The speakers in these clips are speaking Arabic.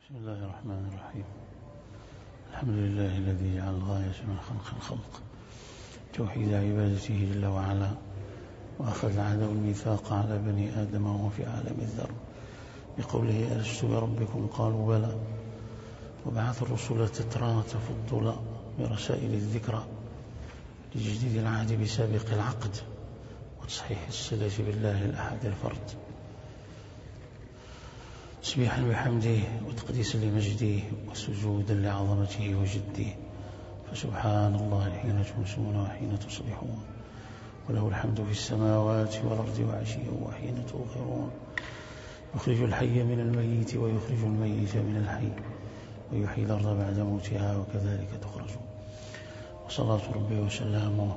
بسم الله الرحمن الرحيم. الحمد لله الذي جعل الغاية من خلق الخلق توحيد عبادته جل وعلا، وأخذ عهده الميثاق على بني آدم وهو في عالم الذر بقوله ألست بربكم قالوا بلى، وبعث الرسل تترى تفضل برسائل الذكرى لتجديد العهد بسابق العقد وتصحيح الصلة بالله الأحد الفرد، تسبيحا بحمده وتقديسا لمجده وسجودا لعظمته وجده، فسبحان الله حين تمسون وحين تصبحون، وله الحمد في السماوات والأرض وعشيا وحين تظهرون، يخرج الحي من الميت ويخرج الميت من الحي ويحيي الأرض بعد موتها وكذلك تخرجون. وصلاة ربي وسلامه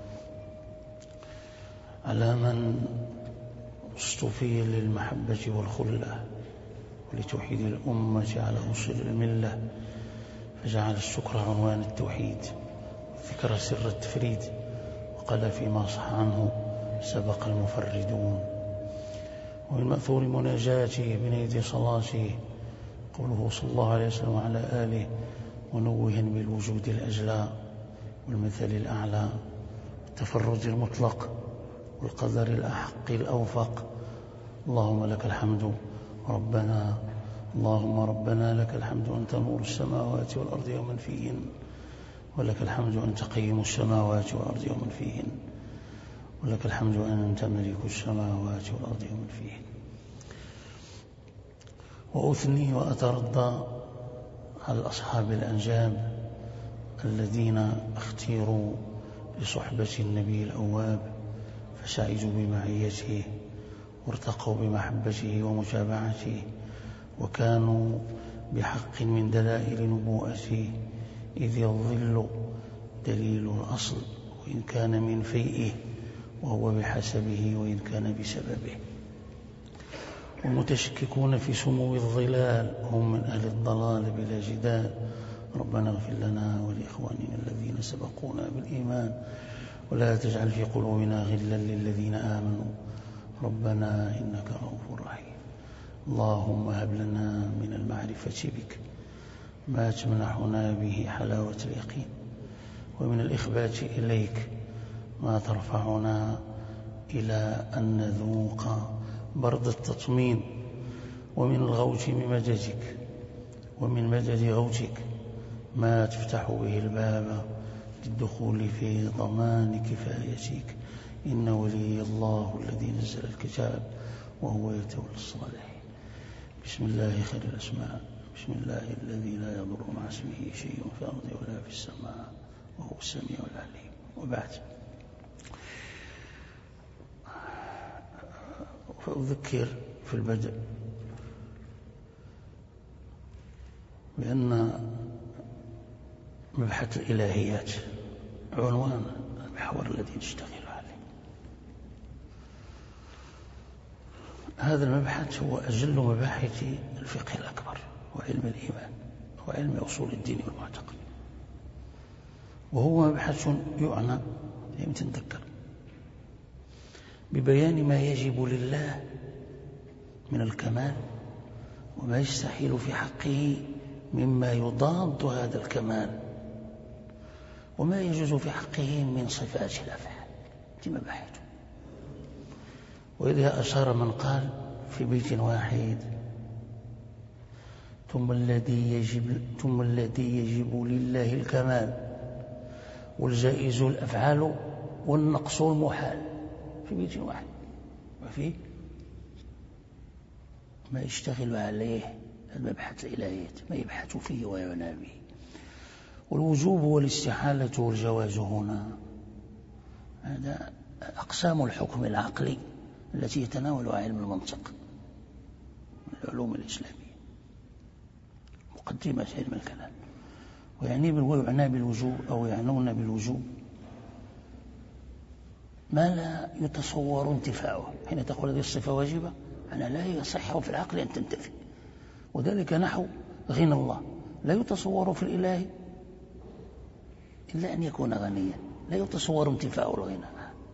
على من اصطفي للمحبة والخلة ولتوحيد الأمة على أصول الملة، فجعل الشكر عنوان التوحيد والذكر سر التفريد، وقال فيما صح عنه سبق المفردون. ومن مأثور مناجاته بين يدي صلاته قوله صلى الله عليه وسلم وعلى آله منوها بالوجود الأجلى والمثل الأعلى والتفرد المطلق والقدر الأحق الأوفق، اللهم لك الحمد ربنا، اللهم ربنا لك الحمد أنت نور السماوات والأرض ومن فيهن، ولك الحمد أنت قيم السماوات والأرض ومن فيهن، ولك الحمد أنت ملك السماوات والأرض ومن فيهن. وأثني وأترضى على أصحاب الأنجاب الذين اختيروا لصحبة النبي الأواب فسعدوا بمعيته وارتقوا بمحبته ومتابعته، وكانوا بحق من دلائل نبوءته، إذ الظل دليل الأصل وإن كان من فيئه، وهو بحسبه وإن كان بسببه. والمتشككون في سمو الظلال هم من أهل الضلال بلا جدال، ربنا اغفر لنا ولإخواننا الذين سبقونا بالإيمان ولا تجعل في قلوبنا غلا للذين آمنوا ربنا إنك رؤوف رحيم. اللهم هب لنا من المعرفة بك ما تمنحنا به حلاوة اليقين، ومن الإخبات إليك ما ترفعنا إلى أن نذوق برد التطمين، ومن الغوث بمددك ومن مدد غوثك ما تفتح به الباب للدخول في ضمان كفايتك، إن ولي الله الذي نزل الكتاب وهو يتولى الصالحين. بسم الله خير الأسماء، بسم الله الذي لا يضر مع اسمه شيء في الأرض ولا في السماء وهو السميع العليم. وبعد، فأذكر في البدء بأن مبحث الإلهيات عنوان المحور الذي نشتغل عليه. هذا المبحث هو أجل مباحث الفقه الأكبر وعلم الإيمان وعلم أصول الدين والمعتقد، وهو مبحث يعنى تنذكر ببيان ما يجب لله من الكمال وما يستحيل في حقه مما يضاد هذا الكمال، وما يجوز في حقه من صفات الأفعال. دي مباحثه. وإذا أشار من قال في بيت واحد ثم الذي يجب لله الكمال والجائز الأفعال والنقص المحال، في بيت واحد، وفيه ما يشتغل عليه المبحث الإلهيات، ما يبحث فيه ويعنى به. والوجوب والاستحالة والجواز هنا هذا أقسام الحكم العقلي التي يتناولها علم المنطق من العلوم الإسلامية، مقدمة علم الكلام. ويعنى بالوجوب أو يعنون بالوجوب ما لا يتصور انتفاعه. حين تقول هذه الصفة واجبة أنا لا يصح في العقل أن تنتفي، وذلك نحو غنى الله لا يتصور في الإله إلا أن يكون غنيا، لا يتصور انتفاع الغنى،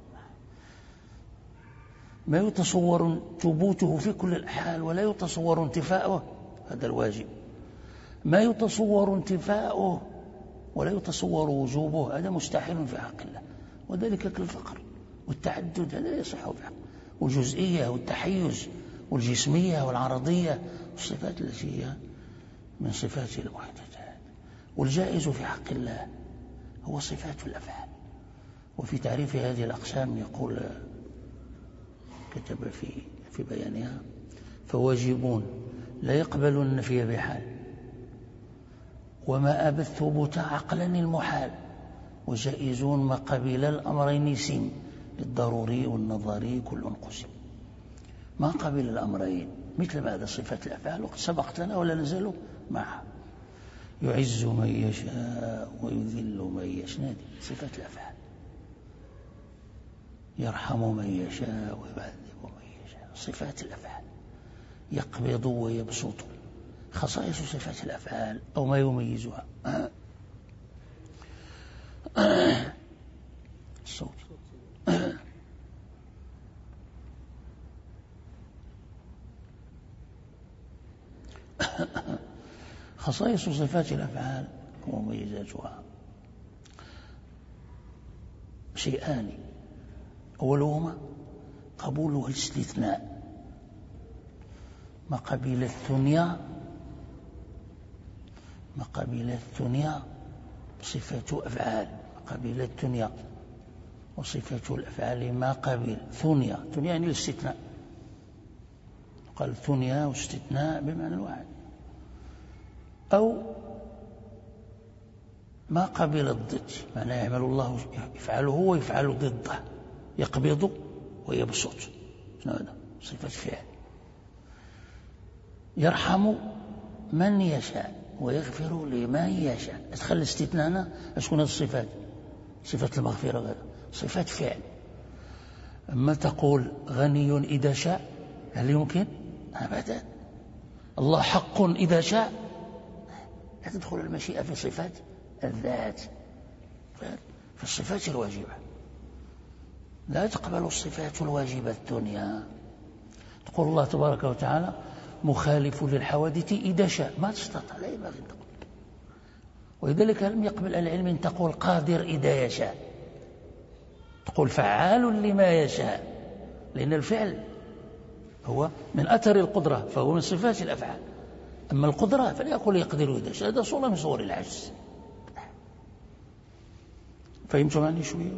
ما يتصور ثبوته في كل الأحوال ولا يتصور انتفاعه، هذا الواجب. ما يتصور انتفاؤه ولا يتصور وجوبه، هذا مستحيل في حق الله. وذلك كالفقر والتعدد، هذا لا يصح في حق، والجزئية والتحيز والجسمية والعرضية، الصفات التي هي من صفات المحدثات. والجائز في حق الله هو صفات الأفعال. وفي تعريف هذه الأقسام يقول، كتب في بيانها: فواجبون لا يقبل النفي بحال، وما أبى الثبوت عقلا المحال، وجائزون ما قبل الأمرين سم، للضروري والنظري كل قسم. ما قبل الأمرين مثل بعد صفات الأفعال وقد سبقت لنا ولا نزال معها. يعز من يشاء ويذل من يشاء، صفات الأفعال. يرحم من يشاء ويعذب من يشاء، صفات الأفعال. يقبض ويبسط، خصائص صفات الأفعال أو ما يميزها. الصوت. خصائص صفات الأفعال ومميزاتها شيئان: أولهما قبول الاستثناء، ما قبل الثنيا صفة أفعال، قبل الثنيا وصفة الأفعال ما قبل ثنيا يعني الاستثناء، قال ثنيا واستثناء بمعنى الواحد. أو ما قبل الضد، معناه يعمل الله يفعله ويفعل ضده، يقبض ويبسط، هذا صفة فعل. يرحم من يشاء ويغفر لمن يشاء، ادخل الاستثناء أشكون هذه الصفات؟ صفة المغفرة، صفة فعل. أما تقول غني إذا شاء، هل يمكن؟ أبدا. الله حق إذا شاء، لا تدخل المشيئة في صفات الذات، في الصفات الواجبة. لا تقبل الصفات الواجبة الدنيا. تقول الله تبارك وتعالى مخالف للحوادث إذا شاء، ما تستطيع، لا ينبغي أن تقول. ولذلك لم يقبل العلم أن تقول قادر إذا يشاء، تقول فعال لما يشاء، لأن الفعل هو من أثر القدرة، فهو من صفات الأفعال. أما القدرة فلا يقول يقدر إذا شاء، هذا صورة من صور العجز. فهمتم عني شوية؟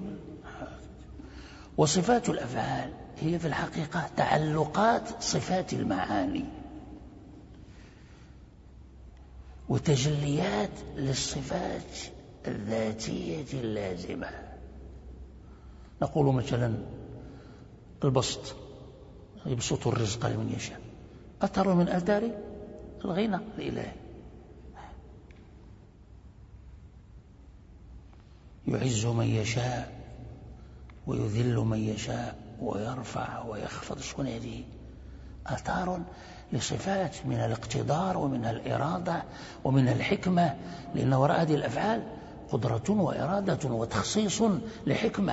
وصفات الأفعال هي في الحقيقة تعلقات صفات المعاني وتجليات للصفات الذاتية اللازمة. نقول مثلا البسط، يبسط الرزق لمن يشاء، أثر من آثار الغنى الإلهي. يعز من يشاء ويذل من يشاء ويرفع ويخفض، شكون هذه؟ آثار لصفات من الاقتدار ومن الإرادة ومن الحكمة، لأن وراء هذه الأفعال قدرة وإرادة وتخصيص لحكمة.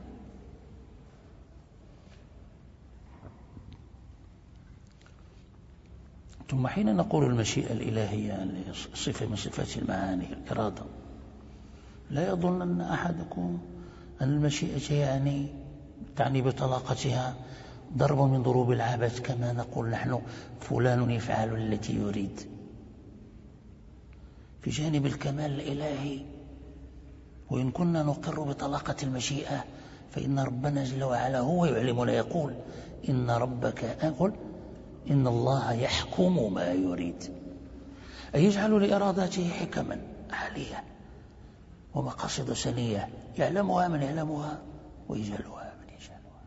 ثم حين نقول المشيئة الإلهية صفة من صفات المعاني الإرادة، لا يظن أحدكم أن المشيئة تعني بطلاقتها ضرب من ضروب العبث، كما نقول نحن فلان يفعل التي يريد. في جانب الكمال الإلهي، وإن كنا نقر بطلاقة المشيئة، فإن ربنا جل وعلا هو يعلمنا، يقول إن ربك إن الله يحكم ما يريد، أي يجعل لإراداته حكما عالية ومقاصد سنية يعلمها من يعلمها ويجعلها من يجعلها.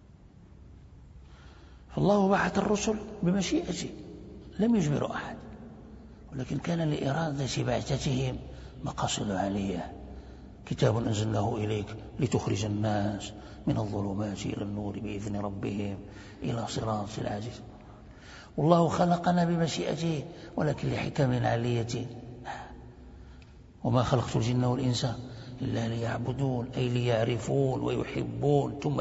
فالله بعث الرسل بمشيئته، لم يجبر أحد، ولكن كان لإرادة بعثتهم مقاصد عالية. كتاب أنزلناه إليك لتخرج الناس من الظلمات إلى النور بإذن ربهم إلى صراط العزيز. والله خلقنا بمشيئته ولكن لحكم عالية. وما خلقت الجن والإنس إلا ليعبدون، أي ليعرفون ويحبون ثم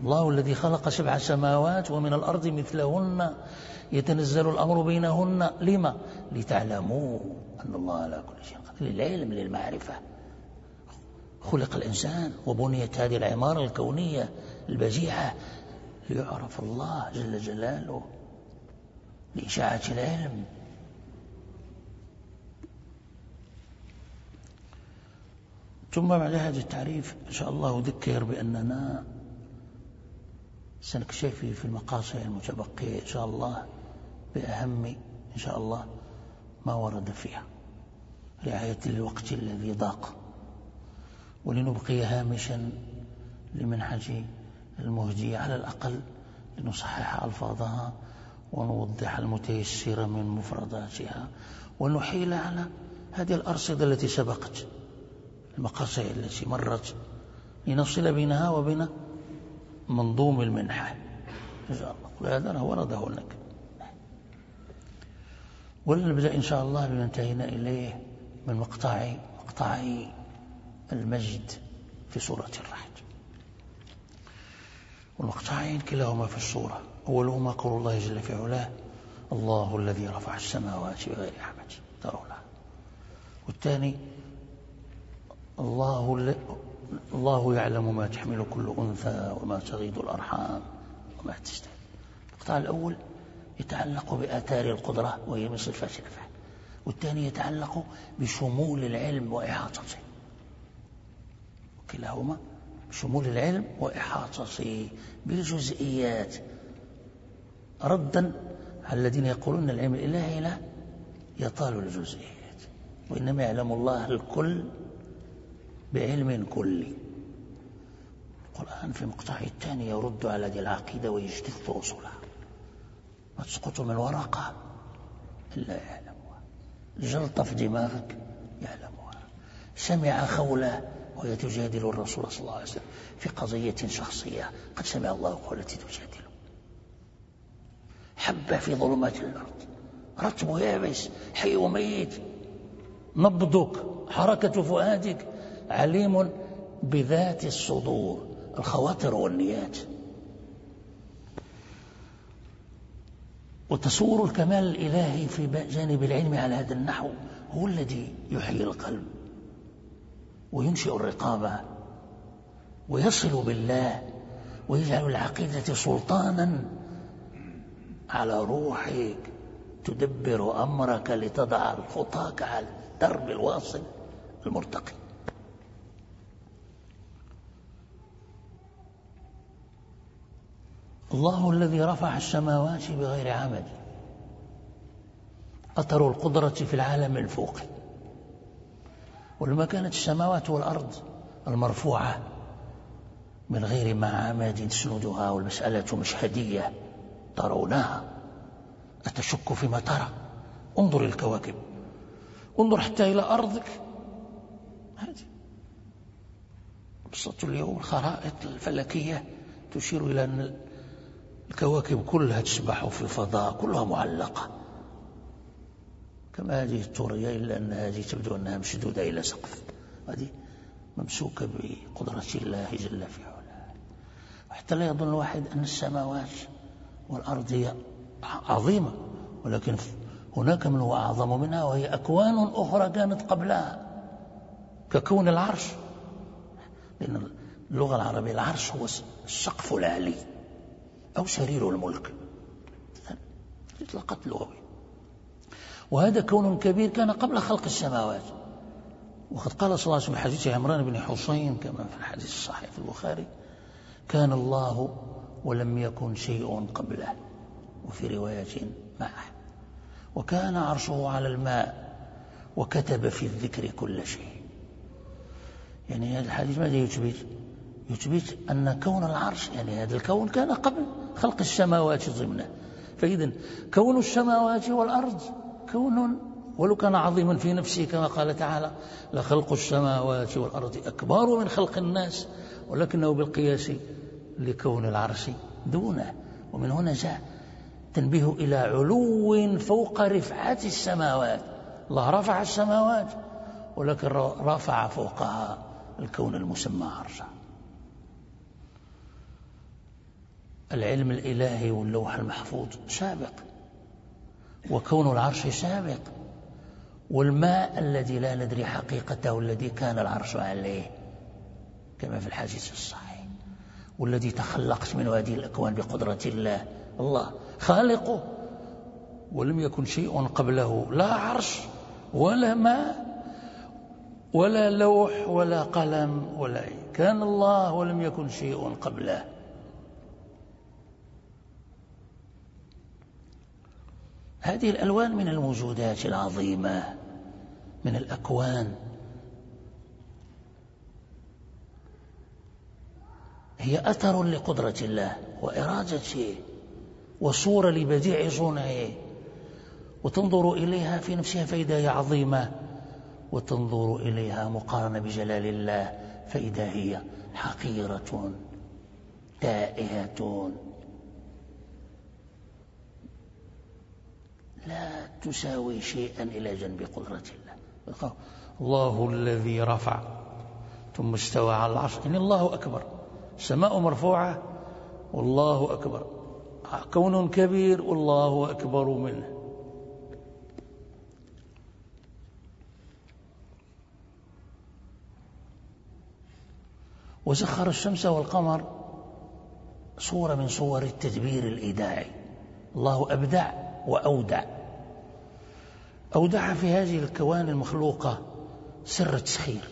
الله الذي خلق 7 سماوات ومن الأرض مثلهن يتنزل الأمر بينهن لما؟ لتعلموا أن الله على كل شيء قدير، للعلم للمعرفة. خلق الإنسان وبنيت هذه العمارة الكونية البديعة ليعرف الله جل جلاله، لإشاعة العلم. ثم بعد هذا التعريف إن شاء الله أذكر بأننا سنكتفي في المقاصد المتبقية إن شاء الله بأهم إن شاء الله ما ورد فيها، رعاية الوقت الذي ضاق، ولنبقي هامشا لمنهج المهدي على الأقل لنصحح ألفاظها ونوضح المتيسر من مفرداتها، ونحيل على هذه الأرصدة التي سبقت، المقاصد التي مرت، لنفصل بينها وبين منظوم المنحة إن شاء الله. هذا ورده لك. ولنبدأ إن شاء الله بما انتهينا إليه من مقطعي المجد في سورة الرعد. والمقطعين كلاهما في السورة، أولهما قول الله جل في علاه: الله الذي رفع السماوات بغير عمد ترونها، والثاني الله يعلم ما تحمل كل أنثى وما تغيض الأرحام وما تزداد. المقطع الأول يتعلق بآثار القدرة وهي من صفات الأفعال، والثاني يتعلق بشمول العلم وإحاطته، وكلاهما شمول العلم وإحاطته بالجزئيات، ردا على الذين يقولون العلم الإلهي لا يطال الجزئيات، وإنما يعلم الله الكل بعلم كلي. القرآن في مقطعه الثاني يرد على هذه العقيدة ويجتث أصولها، ما تسقط من ورقة إلا يعلمها، جلطة في دماغك يعلمها، سمع خولة وهي تجادل الرسول صلى الله عليه وسلم في قضية شخصية، قد سمع الله قولتي تجادله، حبة في ظلمات الأرض، رتب يابس، حي وميت، نبضك، حركة فؤادك، عليم بذات الصدور، الخواطر والنيات. وتصور الكمال الإلهي في جانب العلم على هذا النحو هو الذي يحيي القلب وينشئ الرقابة ويصل بالله ويجعل العقيدة سلطانا على روحك تدبر أمرك لتضع خطاك على الدرب الواصل المرتقي. الله الذي رفع السماوات بغير عمد، أثر القدرة في العالم الفوقي. ولما كانت السماوات والأرض المرفوعة من غير ما عمد تسندها والمسألة مشهدية ترونها، أتشك فيما ترى؟ انظر الكواكب، انظر حتى إلى أرضك هذه. قصة اليوم الخرائط الفلكية تشير إلى أن الكواكب كلها تسبح في الفضاء، كلها معلقة كما هذه الثورية، إلا أن هذه تبدو أنها مشدودة إلى سقف، هذه ممسوكة بقدرة الله جل في علاه. وحتى لا يظن الواحد أن السماوات والأرض هي عظيمة، ولكن هناك من هو أعظم منها، وهي أكوان أخرى كانت قبلها ككون العرش، لأن اللغة العربية العرش هو السقف العالي أو سرير الملك، إطلاقات لغوية. وهذا كون كبير كان قبل خلق السماوات. وقد قال صلى الله عليه وسلم في حديث عمران بن حسين كما في الحديث الصحيح في البخاري: كان الله ولم يكن شيء قبله، وفي رواية معه، وكان عرشه على الماء، وكتب في الذكر كل شيء. يعني هذا الحديث ماذا يثبت أن كون العرش، يعني هذا الكون كان قبل خلق السماوات ضمنه. فإذن كون السماوات والأرض كون ولو كان عظيما في نفسه، كما قال تعالى: لخلق السماوات والأرض أكبر من خلق الناس، ولكنه بالقياس لكون العرش دونه. ومن هنا جاء تنبيه إلى علو فوق رفعة السماوات. الله رفع السماوات، ولكن رفع فوقها الكون المسمى عرشا. العلم الإلهي واللوح المحفوظ سابق، وكون العرش سابق، والماء الذي لا ندري حقيقته الذي كان العرش عليه كما في الحديث الصحيح، والذي تخلقت منه هذه الأكوان بقدرة الله، الله خالقه، ولم يكن شيء قبله، لا عرش ولا ماء ولا لوح ولا قلم ولا كان الله ولم يكن شيء قبله. هذه الألوان من الموجودات العظيمة من الأكوان، هي أثر لقدرة الله وإرادته وصورة لبديع صنعه، وتنظر إليها في نفسها فإذا هي عظيمة، وتنظر إليها مقارنة بجلال الله فإذا هي حقيرة تائهة لا تساوي شيئا إلى جنب قدرة الله. الله الذي رفع ثم استوى على العرش، إن الله أكبر، السماء مرفوعة والله أكبر، كون كبير والله أكبر منه. وسخر الشمس والقمر صورة من صور التدبير الإداعي، الله أبدع وأودع، أودع في هذه الكوان المخلوقة سر التسخير،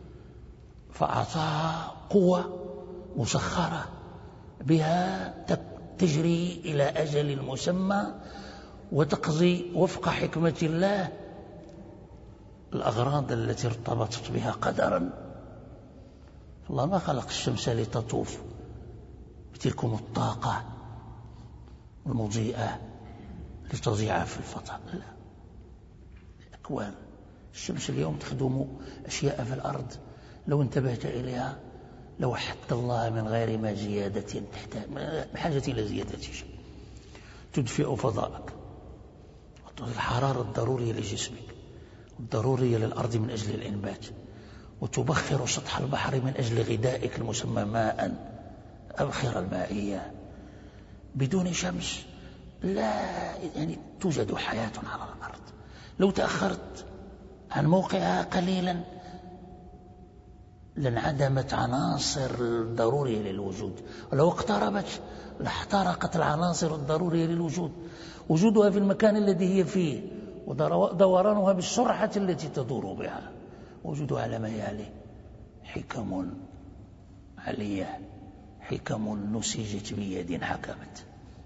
فأعطاها قوة مسخرة بها تجري إلى أجل مسمى وتقضي وفق حكمة الله الأغراض التي ارتبطت بها قدرا. الله ما خلق الشمس لتطوف بتلكم الطاقة المضيئة لتضيع في الفضاء، لا، أكوان. الشمس اليوم تخدم أشياء في الأرض لو انتبهت إليها لو حتى الله من غير ما زيادة تحتاج بحاجة إلى زيادة شيء، تدفئ فضاءك وتعطي الحرارة الضرورية لجسمك والضرورية للأرض من أجل الإنبات، وتبخر سطح البحر من أجل غذائك المسمى ماء، أبخرة المائية. بدون شمس لا توجد حياة على الأرض. لو تأخرت عن موقعها قليلا لانعدمت عناصر الضرورية للوجود، ولو اقتربت لاحترقت العناصر الضرورية للوجود. وجودها في المكان الذي هي فيه ودورانها بالسرعة التي تدور بها، وجودها على ما يلي حكم علية، حكم نسجت بيد حكمت.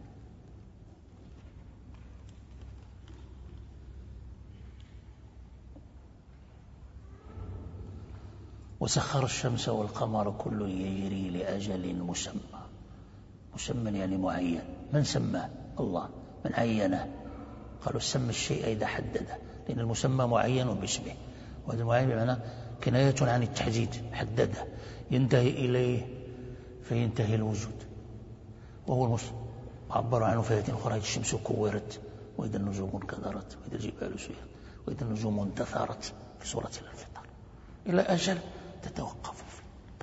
وسخر الشمس والقمر كل يجري لأجل مسمى، مسمى يعني معين. من سماه؟ الله. من عينه؟ قالوا سمى الشيء إذا حدده، لأن المسمى معين باسمه، وهذا المعين بمعنى كناية عن التحديد، حدده ينتهي إليه فينتهي الوجود، وهو عبر عنه في آية أخرى: الشمس كورت وإذا النجوم انكدرت وإذا الجبال سيرت وإذا النجوم انتثرت في سورة الانفطار، إلى أجل تتوقف فيه.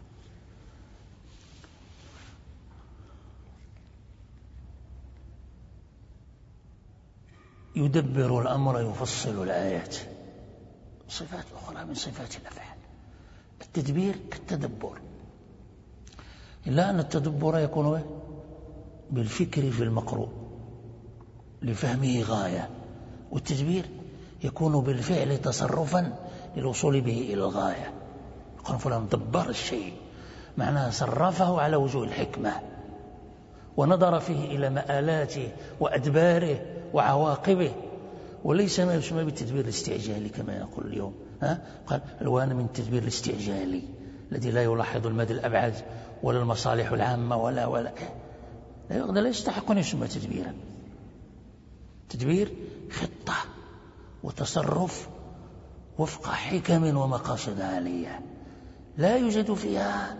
يدبر الأمر يفصل الآيات، صفات أخرى من صفات الأفعال. التدبير كالتدبر، إلا أن التدبر يكون بالفكر في المقروء لفهمه غاية، والتدبير يكون بالفعل تصرفا للوصول به إلى الغاية. يقول فلان دبر الشيء، معناه صرفه على وجوه الحكمة ونظر فيه إلى مآلاته وأدباره وعواقبه، وليس ما يسمى بالتدبير الاستعجالي كما يقول اليوم. قال الوان من التدبير الاستعجالي الذي لا يلاحظ المدى الأبعد ولا المصالح العامة ولا لا يستحق أن يسمى تدبيرا. تدبير خطة وتصرف وفق حكم ومقاصد عالية، لا يوجد فيها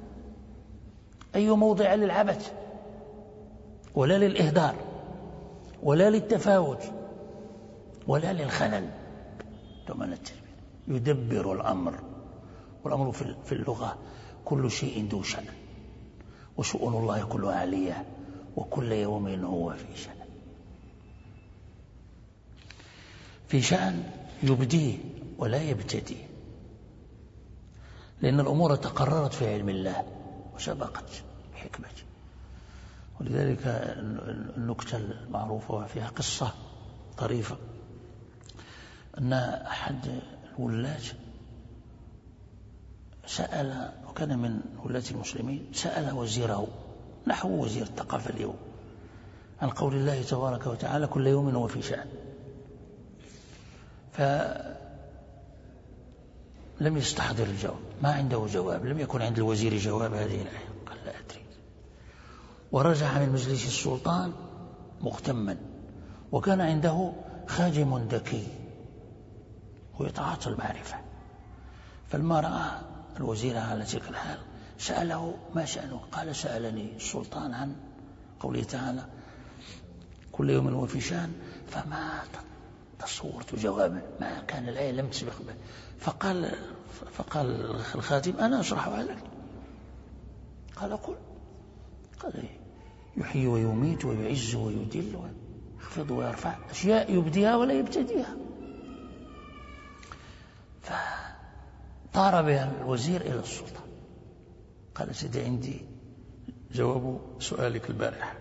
أي موضع للعبث ولا للإهدار ولا للتفاوت ولا للخلل. ثم التدبير يدبر الأمر، والأمر في اللغة كل شيء ذو شأن، وشؤون الله كلها عالية، وكل يوم هو في شأن. في شأن يبديه ولا يبتديه، لأن الأمور تقررت في علم الله وسبقت بحكمته. ولذلك النكتة المعروفة وفيها قصة طريفة، أن أحد الولاة سأل، وكان من ولاة المسلمين، سأل وزيره نحو وزير الثقافة اليوم عن قول الله تبارك وتعالى كل يوم هو في شأن، فلم يستحضر الجواب، ما عنده جواب، لم يكن عند الوزير جواب هذه الآية، قال لا أدري. ورجع من مجلس السلطان مغتما، وكان عنده خادم ذكي ويتعاطى المعرفة، فلما رأى الوزير على تلك الحال سأله ما شأنه؟ قال سألني السلطان عن قوله تعالى كل يوم هو في شأن، فما تصورت جوابا، ما كان الآية لم تسبق به. فقال الخادم أنا أشرحها لك. قال قل. قال يحيي ويميت ويعز ويذل ويخفض ويرفع، أشياء يبديها ولا يبتديها. فطار بها الوزير إلى السلطان، قال سيدي عندي جواب سؤالك البارحة.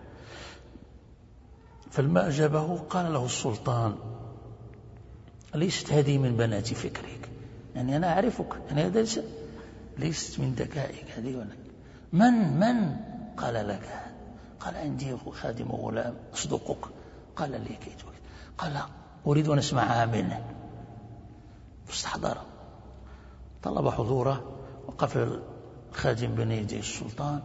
فلما أجابه قال له السلطان ليست هذه من بنات فكرك، يعني أنا أعرفك، يعني هذا ليست من ذكائك هذه، ولا من قال لك؟ قال عندي خادم غلام أصدقك، قال لي كيت وكيت، قال أريد أن أسمعها منه. فاستحضر، طلب حضوره، وقف الخادم بين يدي السلطان،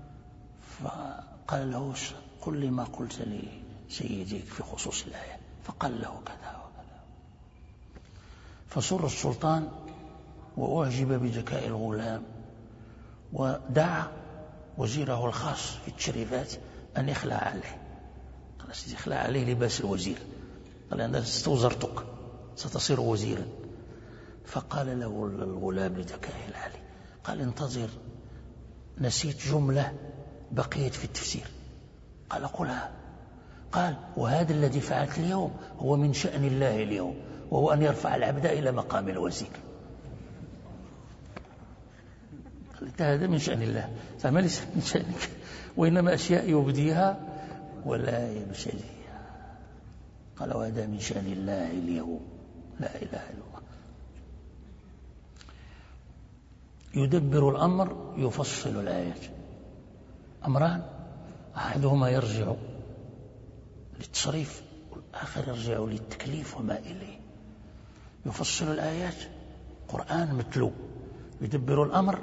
فقال له قل لي ما قلت لي سيديك في خصوص الآية، فقال له كذا وكذا. فسر السلطان وأعجب بذكاء الغلام، ودعا وزيره الخاص في التشريفات أن يخلع عليه. قال سيدي اخلع عليه لباس الوزير، قال أنا استوزرتك ستصير وزيرا. فقال له الغلام لذكائه العالي، قال انتظر، نسيت جملة بقيت في التفسير. قال قلها. قال وهذا الذي فعلت اليوم هو من شأن الله اليوم، وهو أن يرفع العبد إلى مقام الوزير. قال هذا من شأن الله، فما ليس من شأنك، وإنما أشياء يبديها ولا يبتديها. قال وهذا من شأن الله اليوم، لا إله إلا الله. يدبر الأمر يفصل الآيات. أمران، أحدهما يرجع للتصريف والآخر يرجع للتكليف وما إليه. يفصل الآيات، قرآن متلو. يدبر الأمر،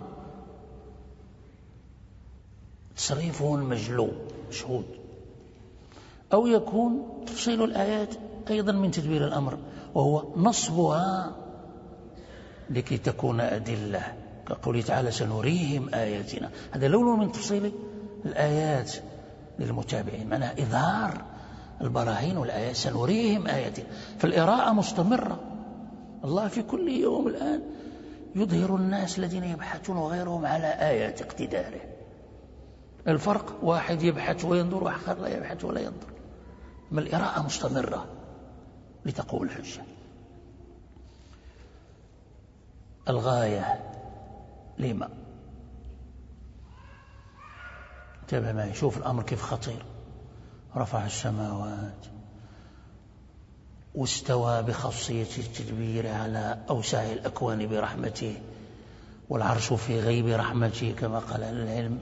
تصريفه مجلو مشهود. أو يكون تفصيل الآيات أيضا من تدبير الأمر، وهو نصبها لكي تكون أدلة، كقوله تعالى سنريهم آياتنا. هذا لون من تفصيل الآيات للمتابعين، معناها إظهار البراهين والآيات، سنريهم آياتنا. فالإراءة مستمرة، الله في كل يوم الآن يظهر الناس الذين يبحثون وغيرهم على آيات اقتداره. الفرق واحد يبحث وينظر وآخر لا يبحث ولا ينظر، ما الإراءة مستمرة لتقوم الحجة. الغاية لما؟ انتبه معي، شوف الأمر كيف خطير. رفع السماوات واستوى بخاصية التدبير على أوسع الأكوان برحمته، والعرش في غيب رحمته كما قال أهل العلم.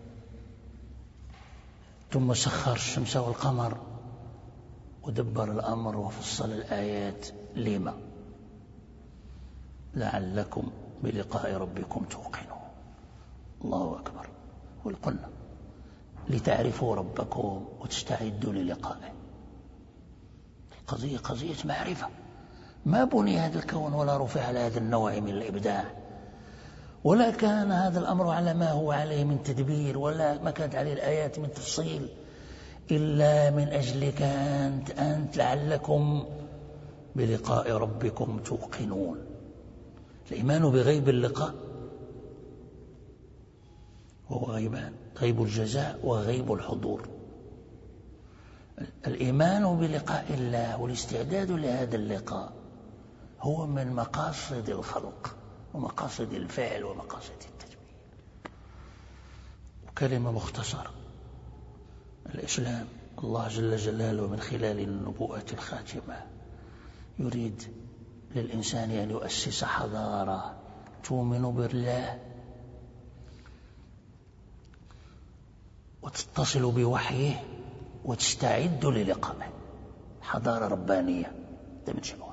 ثم سخر الشمس والقمر ودبر الأمر وفصل الآيات لما؟ لعلكم بلقاء ربكم توقنون. الله أكبر. وقلنا لتعرفوا ربكم وتستعدوا للقائه. قضية معرفة. ما بني هذا الكون ولا رفع على هذا النوع من الإبداع، ولا كان هذا الأمر على ما هو عليه من تدبير، ولا ما كانت عليه الآيات من تفصيل، إلا من أجلك أنت لعلكم بلقاء ربكم توقنون. الإيمان بغيب اللقاء وهو غيبان، غيب الجزاء وغيب الحضور. الإيمان بلقاء الله والاستعداد لهذا اللقاء هو من مقاصد الخلق ومقاصد الفعل ومقاصد التدبير. وكلمة مختصرة، الإسلام الله جل جلاله من خلال النبوءة الخاتمة يريد للإنسان أن يؤسس حضارة تؤمن بالله وتتصل بوحيه وتستعد للقائه، حضارة ربانية تمشيها.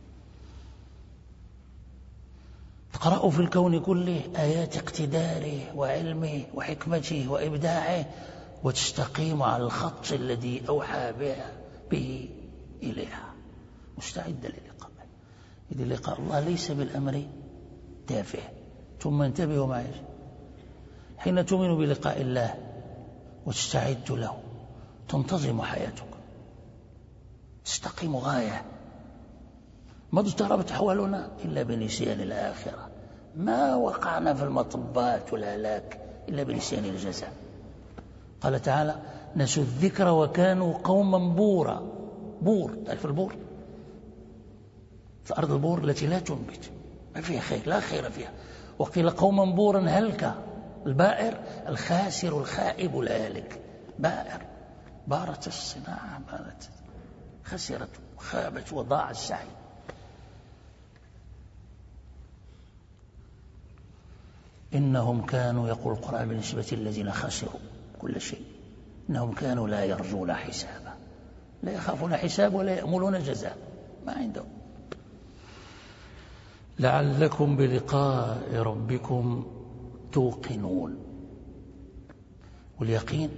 تقرأ في الكون كله آيات اقتداره وعلمه وحكمته وإبداعه وتستقيم على الخط الذي أوحى به إليها، مستعدة للقائه. إذا لقاء الله ليس بالأمر تافه. ثم انتبهوا معي، حين تؤمن بلقاء الله وتستعد له تنتظم حياتك، تستقيم غاية. ما اضطربت حولنا إلا بنسيان الآخرة، ما وقعنا في المطبات والهلاك إلا بنسيان الجزاء. قال تعالى: نسوا الذكر وكانوا قوما بورا. بور، تعرف البور؟ الأرض البور التي لا تنبت، ما فيها خير، لا خير فيها. وقيل قوما بورا هلكا. البائر الخاسر الخائب الهالك، بائر، بارت الصناعة، بارت، خسرت وخابت وضاع السعي. إنهم كانوا، يقول القرآن بالنسبة للذين خسروا كل شيء، إنهم كانوا لا يرجون حسابا، لا يخافون حساب ولا يأملون جزاء، ما عندهم. لعلكم بلقاء ربكم توقنون. واليقين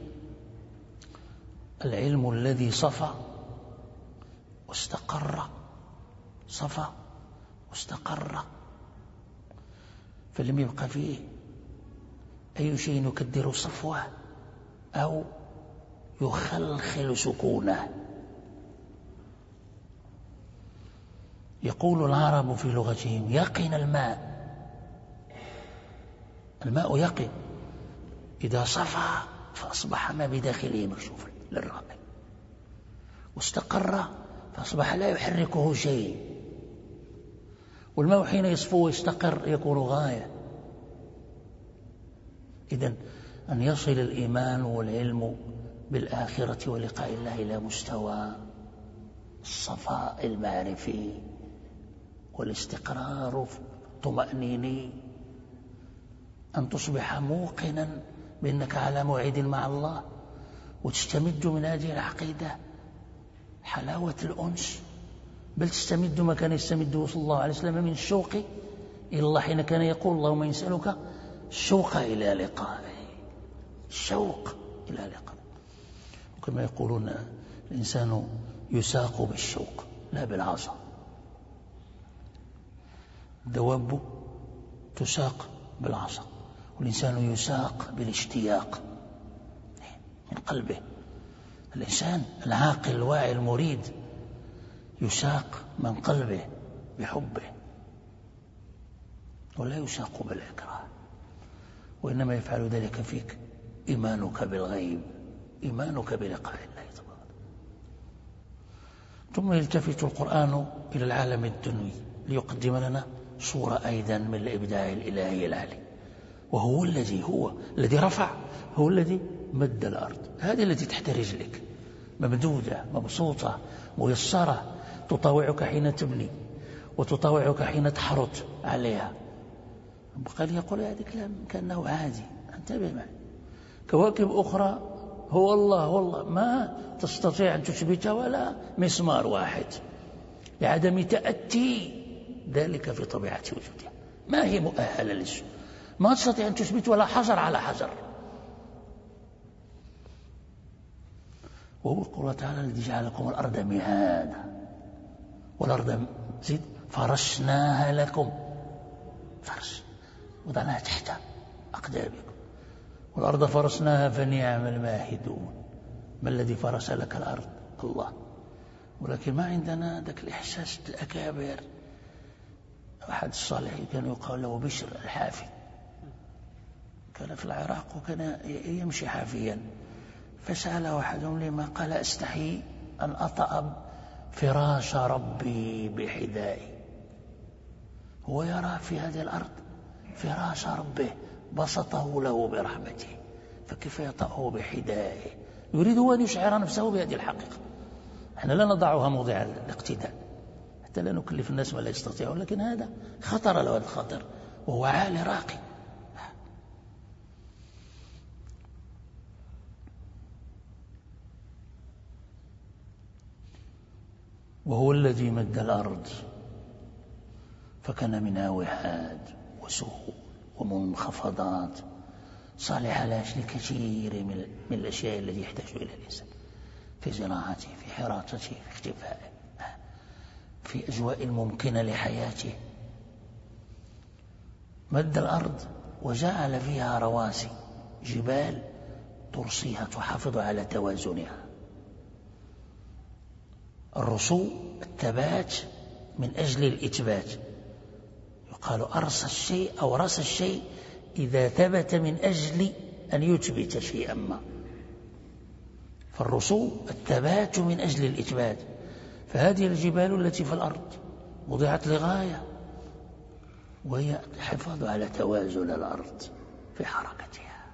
العلم الذي صفى واستقر، صفى واستقر، فلم يبق فيه أي شيء يكدر صفوه أو يخلخل سكونه. يقول العرب في لغتهم: يقن الماء. الماء يقن، إذا صفى فأصبح ما بداخله مكشوفا للرائع، واستقر فأصبح لا يحركه شيء. والماء حين يصفو ويستقر يكون غاية. إذن أن يصل الإيمان والعلم بالآخرة ولقاء الله إلى مستوى الصفاء المعرفي والاستقرار الطمأنيني، أن تصبح موقنا بأنك على موعد مع الله، وتستمد من هذه العقيدة حلاوة الأنس، بل تستمد ما كان يستمده صلى الله عليه وسلم من الشوق إلى الله، حين كان يقول: اللهم يسألك الشوق إلى لقائه، الشوق إلى لقائه. وكما يقولون: الإنسان يساق بالشوق لا بالعصا. الدواب تساق بالعصا، والإنسان يساق بالاشتياق من قلبه. الإنسان العاقل الواعي المريد يساق من قلبه بحبه، ولا يساق بالإكراه، وإنما يفعل ذلك فيك إيمانك بالغيب، إيمانك بلقاء الله تبارك. ثم يلتفت القرآن إلى العالم الدنيوي ليقدم لنا صورة أيضا من الإبداع الإلهي العالي، وهو الذي رفع، هو الذي مد الأرض، هذه التي تحت رجلك، ممدودة مبسوطة ميسرة، تطاوعك حين تبني وتطاوعك حين تحرط عليها. قال يقول هذا كلام كأنه عادي، انتبه معي. كواكب أخرى هو الله ما تستطيع أن تثبتها ولا مسمار واحد، لعدم تأتي ذلك في طبيعة وجودها، ما هي مؤهلة للسوء، ما تستطيع أن تثبت ولا حجر على حجر. وهو قوله تعالى: الذي جعل لكم الأرض مهادا والأرض زيد فرشناها لكم، فرش وضعناها تحت أقدامكم، والأرض فرشناها فنعم الماهدون. ما الذي فرش لك الأرض؟ الله. ولكن ما عندنا ذاك الإحساس الأكابر. أحد الصالحين كان يقال له بشر الحافي، كان في العراق وكان يمشي حافيا فسأل واحدهم لما؟ قال أستحي أن أطأ فراش ربي بحذائي. هو يرى في هذه الأرض فراش ربه بسطه له برحمته، فكيف يطأه بحذائه؟ يريد أن يشعر نفسه بهذه الحقيقة. احنا لا نضعها موضع الاقتداء حتى لا نكلف الناس ما لا يستطيعون، لكن هذا خطر له، هذا الخطر، وهو عالي راقي. وهو الذي مد الأرض فكان منها وهاد وسهول ومنخفضات صالحة لأجل كثير من الأشياء التي يحتاج إلى الإنسان في زراعته، في حراثته، في اختفائه، في أجواء الممكنة لحياته. مد الأرض وجعل فيها رواسي، جبال ترصيها تحافظ على توازنها. الرسو الثبات من أجل الإثبات، يقال أرسى الشيء أو رسى الشيء إذا ثبت من أجل أن يثبت شيئا ما. فالرسو الثبات من أجل الإثبات. فهذه الجبال التي في الأرض وضعت لغاية، وهي الحفاظ على توازن الأرض في حركتها.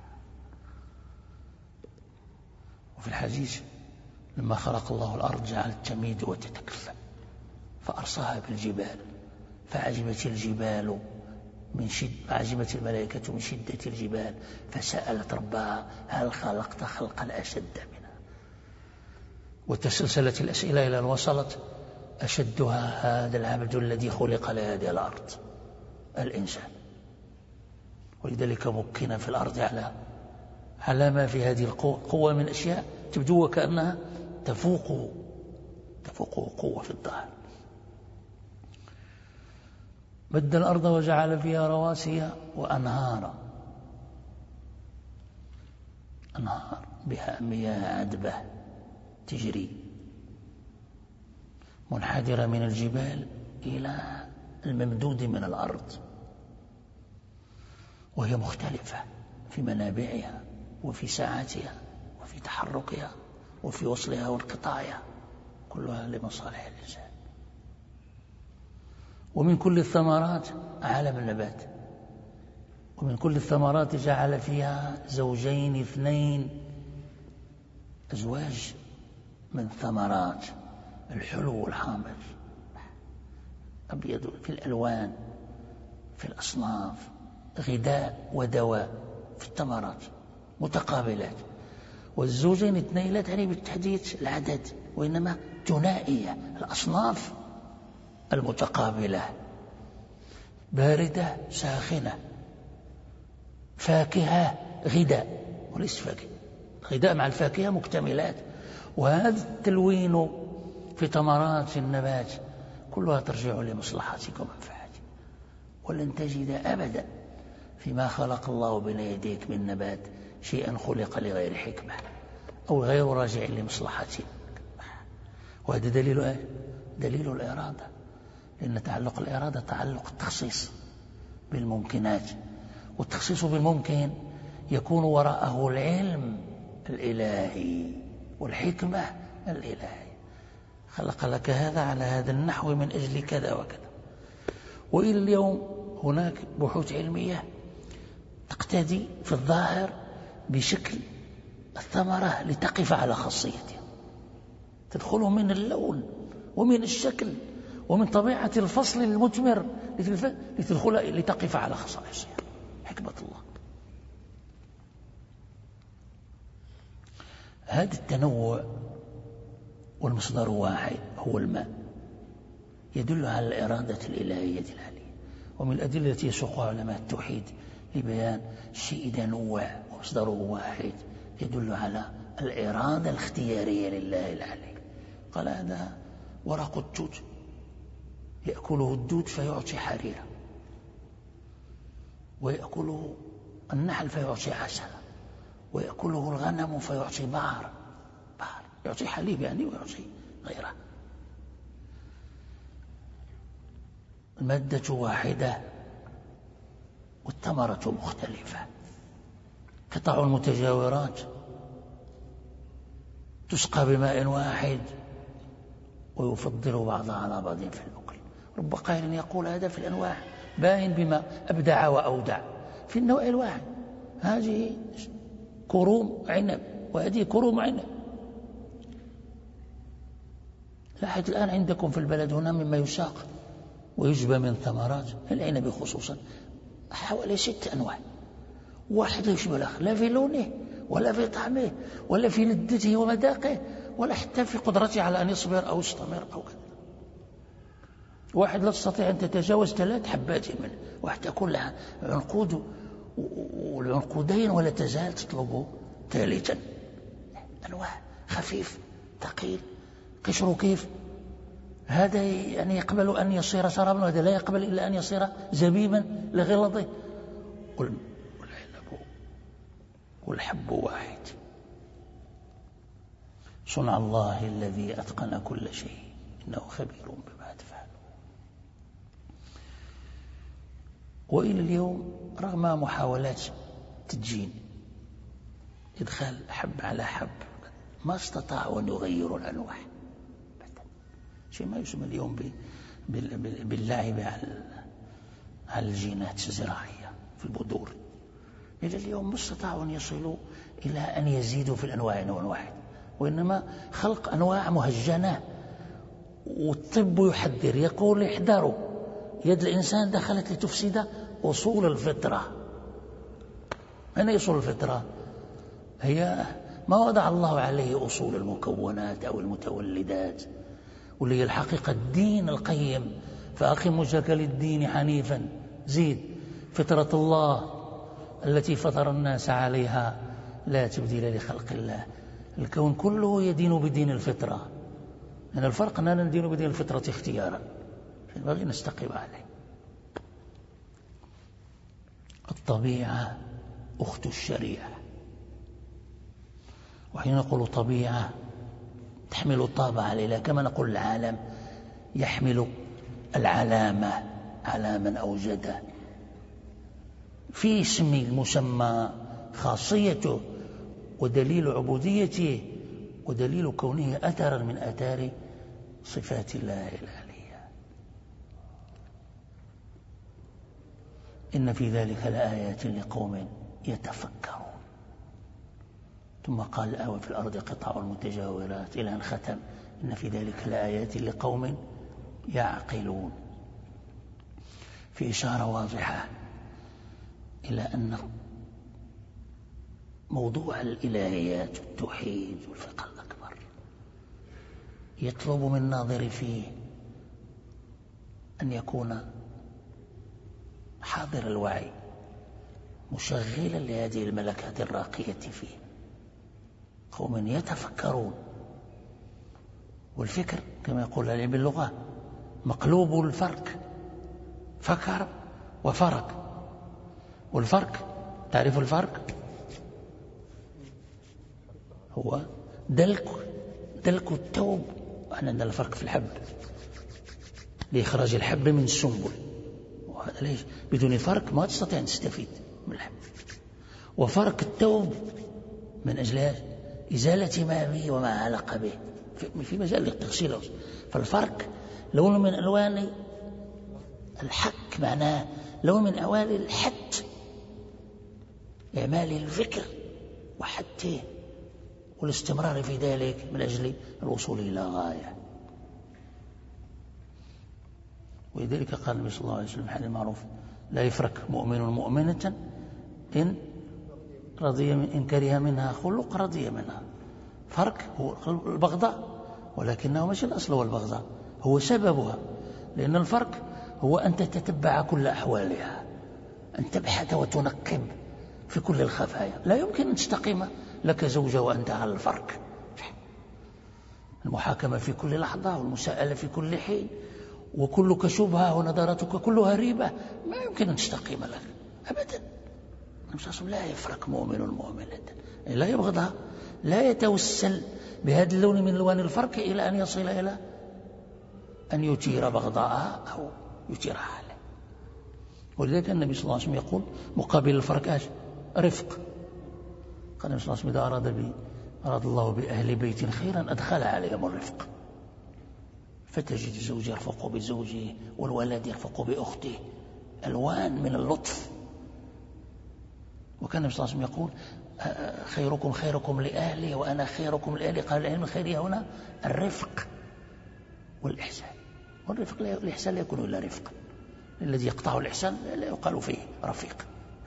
وفي الحديث لما خلق الله الأرض جعلت تميد وتتكفى فأرصاها بالجبال، فعجبت الجبال عجبت الملائكة من شدة الجبال، فسألت ربها هل خلقت خلقا أشد منها؟ وتسلسلت الأسئلة إلى أن وصلت أشدها هذا العبد الذي خلق لهذه الأرض، الإنسان. ولذلك مكن في الأرض على ما في هذه القوة من أشياء تبدو وكأنها تفوق قوة في الظاهر. مد الأرض وجعل فيها رواسي وأنهارا، أنهار بها مياه عذبة تجري منحدرة من الجبال إلى الممدود من الأرض، وهي مختلفة في منابعها وفي ساعتها وفي تحركها وفي وصلها وانقطاعها، كلها لمصالح الإنسان. ومن كل الثمرات عالم النبات، ومن كل الثمرات جعل فيها زوجين اثنين، أزواج من ثمرات الحلو والحامض، أبيض في الألوان، في الأصناف، غذاء ودواء في الثمرات متقابلات. والزوجين اثنين لا تعني بالتحديد العدد، وإنما ثنائية، الأصناف المتقابلة، باردة ساخنة، فاكهة غذاء، وليس فاكهة غذاء مع الفاكهة مكتملات. وهذا التلوين في ثمرات النبات كلها ترجع لمصلحتك ومنفعتك، ولن تجد أبدا فيما خلق الله بين يديك من نبات شيئا خلق لغير حكمة أو غير راجع لمصلحتك. وهذا دليل الإرادة، لأن تعلق الإرادة تعلق التخصيص بالممكنات، والتخصيص بالممكن يكون وراءه العلم الإلهي والحكمة الإلهية. خلق لك هذا على هذا النحو من أجل كذا وكذا. وإلى اليوم هناك بحوث علمية تقتدي في الظاهر بشكل الثمرة لتقف على خاصيتها، تدخل من اللون ومن الشكل ومن طبيعة الفصل المثمر لتقف على خصائصها. حكمة الله. هذا التنوع والمصدر واحد هو الماء، يدل على الإرادة الإلهية العلية. ومن الأدلة التي يسوقها علماء التوحيد لبيان الشيء إذا نوع ومصدره واحد يدل على الإرادة الاختيارية لله العلي. قال هذا ورق التوت يأكله الدود فيعطي حريرة، ويأكله النحل فيعطي عسل، ويأكله الغنم فيعطي بحر يعطي حليب يعني ويعطي غيره. المادة واحدة والثمرة مختلفة. قطع المتجاورات تسقى بماء واحد ويفضل بعضها على بعض في الأكل. رب قائل يقول هذا في الأنواع باين بما أبدع وأودع في النوع الواحد. هذه كروم عنب وهذه كروم عنب. لاحظ الآن عندكم في البلد هنا مما يساق ويجبى من ثمرات العنب خصوصا حوالي 6 أنواع، واحد لا يشبه الآخر، لا في لونه ولا في طعمه ولا في لذته ومذاقه ولا حتى في قدرته على أن يصبر أو يستمر أو كذا. واحد لا تستطيع أن تتجاوز 3 حبات منه، واحد تكون لها عنقود والعنقودين ولا تزال تطلبه ثالثا. أنواع خفيف ثقيل قشره كيف، هذا يعني يقبل أن يصير شرابا وهذا لا يقبل إلا أن يصير زبيبا لغلظه. والعنب والحب واحد. صنع الله الذي أتقن كل شيء إنه خبير بما تفعل. وإلى اليوم رغم محاولات تدجين إدخال حب على حب ما استطاعوا أن يغيروا الأنواع. شيء ما يسمى اليوم باللعب على الجينات الزراعية في البذور. إلى اليوم ما استطاعوا أن يصلوا إلى أن يزيدوا في الأنواع نوع واحد، وإنما خلق أنواع مهجنة. والطب يحذر يقول احذروا، يد الإنسان دخلت لتفسد أصول الفطرة. أين أصول الفطرة؟ هي ما وضع الله عليه أصول المكونات أو المتولدات، واللي هي الحقيقة الدين القيم. فأقم وجهك للدين حنيفا، زيد فطرة الله التي فطر الناس عليها لا تبديل لخلق الله. الكون كله يدين بدين الفطرة، لأن الفرق أننا ندين بدين الفطرة اختيارا، فينبغي نستقيم عليه. الطبيعة أخت الشريعة، وحين نقول طبيعة تحمل الطابع عليها، كما نقول العالم يحمل العلامة على من أوجده. في اسم المسمى خاصيته ودليل عبوديته ودليل كونه أثرا من آثار صفات الله العلية. إن في ذلك لآيات لقوم يتفكرون. ثم قال الآوى في الأرض قطع متجاورات إلى أن ختم إن في ذلك لآيات لقوم يعقلون. في إشارة واضحة إلى أن موضوع الإلهيات والتوحيد والفقه الأكبر يطلب من الناظر فيه أن يكون حاضر الوعي مشغلا لهذه الملكات الراقية فيه. قوم يتفكرون. والفكر كما يقول العلم باللغة مقلوب الفرق، فكر وفرق. والفرق تعرف الفرق هو دلك التوب. عندنا الفرق في الحب لإخراج الحب من السنبل، وهذا ليش بدون فرق ما تستطيع أن تستفيد من الحب. وفرق التوب من أجل إزالة ما به وما علق به في مجال التغسيل. فالفرق لون من ألوان الحك، معناه لون من أوان الحد، إعمال الفكر وحده والاستمرار في ذلك من أجل الوصول إلى غاية. ولذلك قال النبي صلى الله عليه وسلم حديث معروف: لا يفرق مؤمن مؤمنة إن كره منها خلق رضي منها. فرق هو البغضاء، ولكنه مش الأصل هو البغضاء، هو سببها. لأن الفرق هو أن تتتبع كل أحوالها، أن تبحث وتنقب في كل الخفايا. لا يمكن أن تستقيم لك زوجة وأنت على الفرق. المحاكمة في كل لحظة والمساءلة في كل حين وكلك شبهة ونظرتك كلها ريبة، ما يمكن أن تستقيم لك أبدا. لا يفرق مؤمن مؤمنة، لا يبغضها، لا يتوسل بهذا اللون من ألوان الفرق إلى أن يصل إلى أن يثير بغضاءها أو يثيرها عليه. ولذلك النبي صلى الله عليه وسلم يقول مقابل الفرق رفق. قال النبي صلى الله عليه وسلم: إذا أراد أراد الله بأهل بيت خيرا أدخل عليهم الرفق، فتجد الزوج يرفق بزوجه والولد يرفق بأخته، ألوان من اللطف. وكان النبي صلى الله عليه وسلم يقول خيركم خيركم لأهله وأنا خيركم لأهلي. قال العلم الخيرية هنا الرفق والإحسان، والرفق الإحسان لا يكون إلا رفقا، الذي يقطع الإحسان لا يقال فيه رفيق.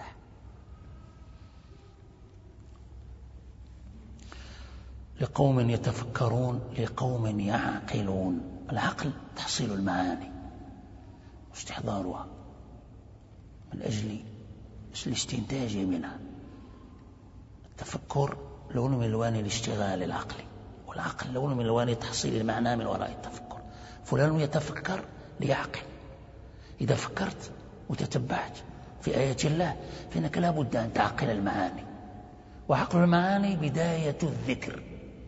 لقوم يتفكرون لقوم يعقلون. العقل تحصيل المعاني واستحضارها من أجل الاستنتاج منها. التفكر لون من ألوان الاشتغال العقلي، والعقل لون من ألوان تحصيل المعنى من وراء التفكر. فلان يتفكر ليعقل. إذا فكرت وتتبعت في آيات الله فإنك لا بد أن تعقل المعاني، وعقل المعاني بداية الذكر،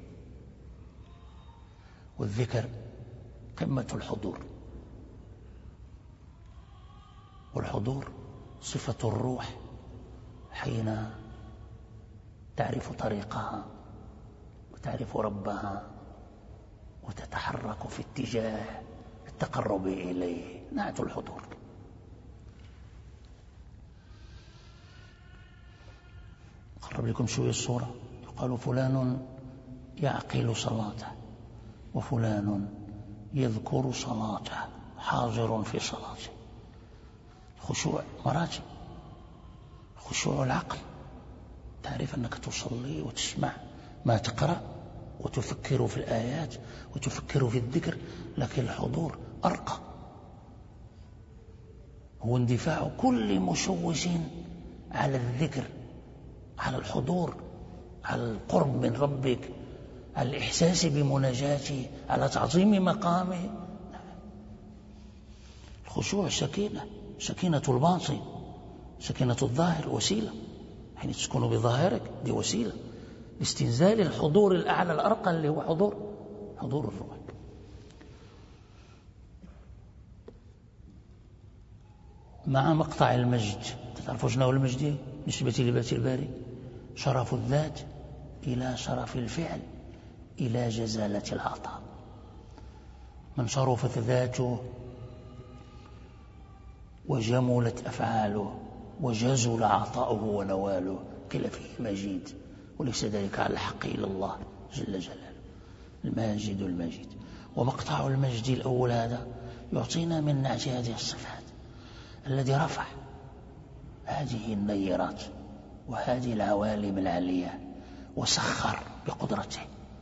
والذكر قمة الحضور، والحضور صفة الروح حين تعرف طريقها وتعرف ربها وتتحرك في اتجاه التقرب إليه، نعت الحضور. أقرب لكم شوية الصورة. يقال فلان يعقل صلاته، وفلان يذكر صلاته، حاضر في صلاته. خشوع مراتب. خشوع العقل، تعرف أنك تصلي وتسمع ما تقرأ وتفكر في الآيات وتفكر في الذكر، لكن الحضور أرقى، هو اندفاع كل مشوش على الذكر، على الحضور، على القرب من ربك، على الإحساس بمناجاته، على تعظيم مقامه. الخشوع سكينة، سكينة الباطن، سكينة الظاهر، وسيلة. حين تسكن بظاهرك دي وسيلة لاستنزال الحضور الأعلى الأرقى اللي هو حضور الروح. مع مقطع المجد. تعرفوا شنو هو المجد بالنسبة لبيت الباري؟ شرف الذات إلى شرف الفعل إلى جزالة العطاء. من شرفت ذاته وجملت أفعاله وجزل عطاؤه ونواله قيل فيه مجيد، وليس ذلك على الحق إلا الله جل جلاله الماجد المجيد. ومقطع المجد الأول هذا يعطينا من نعت هذه الصفات، الذي رفع هذه النيرات وهذه العوالم العالية وسخر بقدرته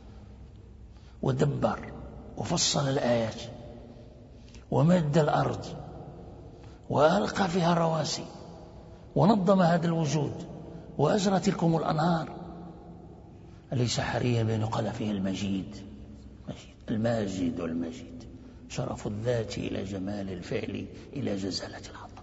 ودبر وفصل الآيات ومد الأرض وألقى فيها الرواسي ونظم هذا الوجود وأجرى تلكم الأنهار. أليس حريا بأن يقال فيه المجيد؟ الماجد المجيد، شرف الذات إلى جمال الفعل إلى جزالة العطاء.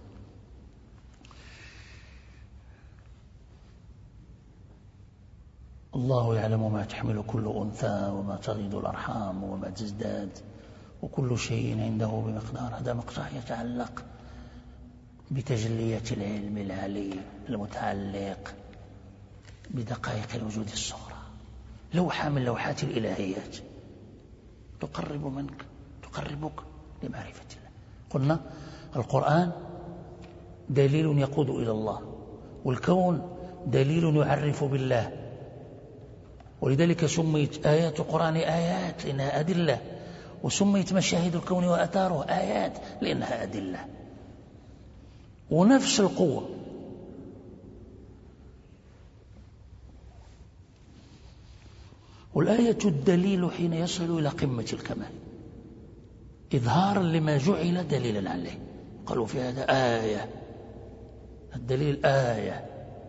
الله يعلم ما تحمل كل أنثى وما تغيض الأرحام وما تزداد، وكل شيء عنده بمقدار. هذا مقطع يتعلق بتجليات العلم العلي المتعلق بدقائق الوجود الصغرى، لوحة من لوحات الإلهيات تقربك لمعرفة الله. قلنا القرآن دليل يقود إلى الله، والكون دليل يعرف بالله، ولذلك سميت آيات القرآن آيات لأنها أدلة، وسميت مشاهد الكون وأثاره آيات لأنها أدلة، ونفس القوة. والآية الدليل حين يصل إلى قمة الكمال إظهارا لما جعل دليلا عليه. قالوا في هذا آية، الدليل آية.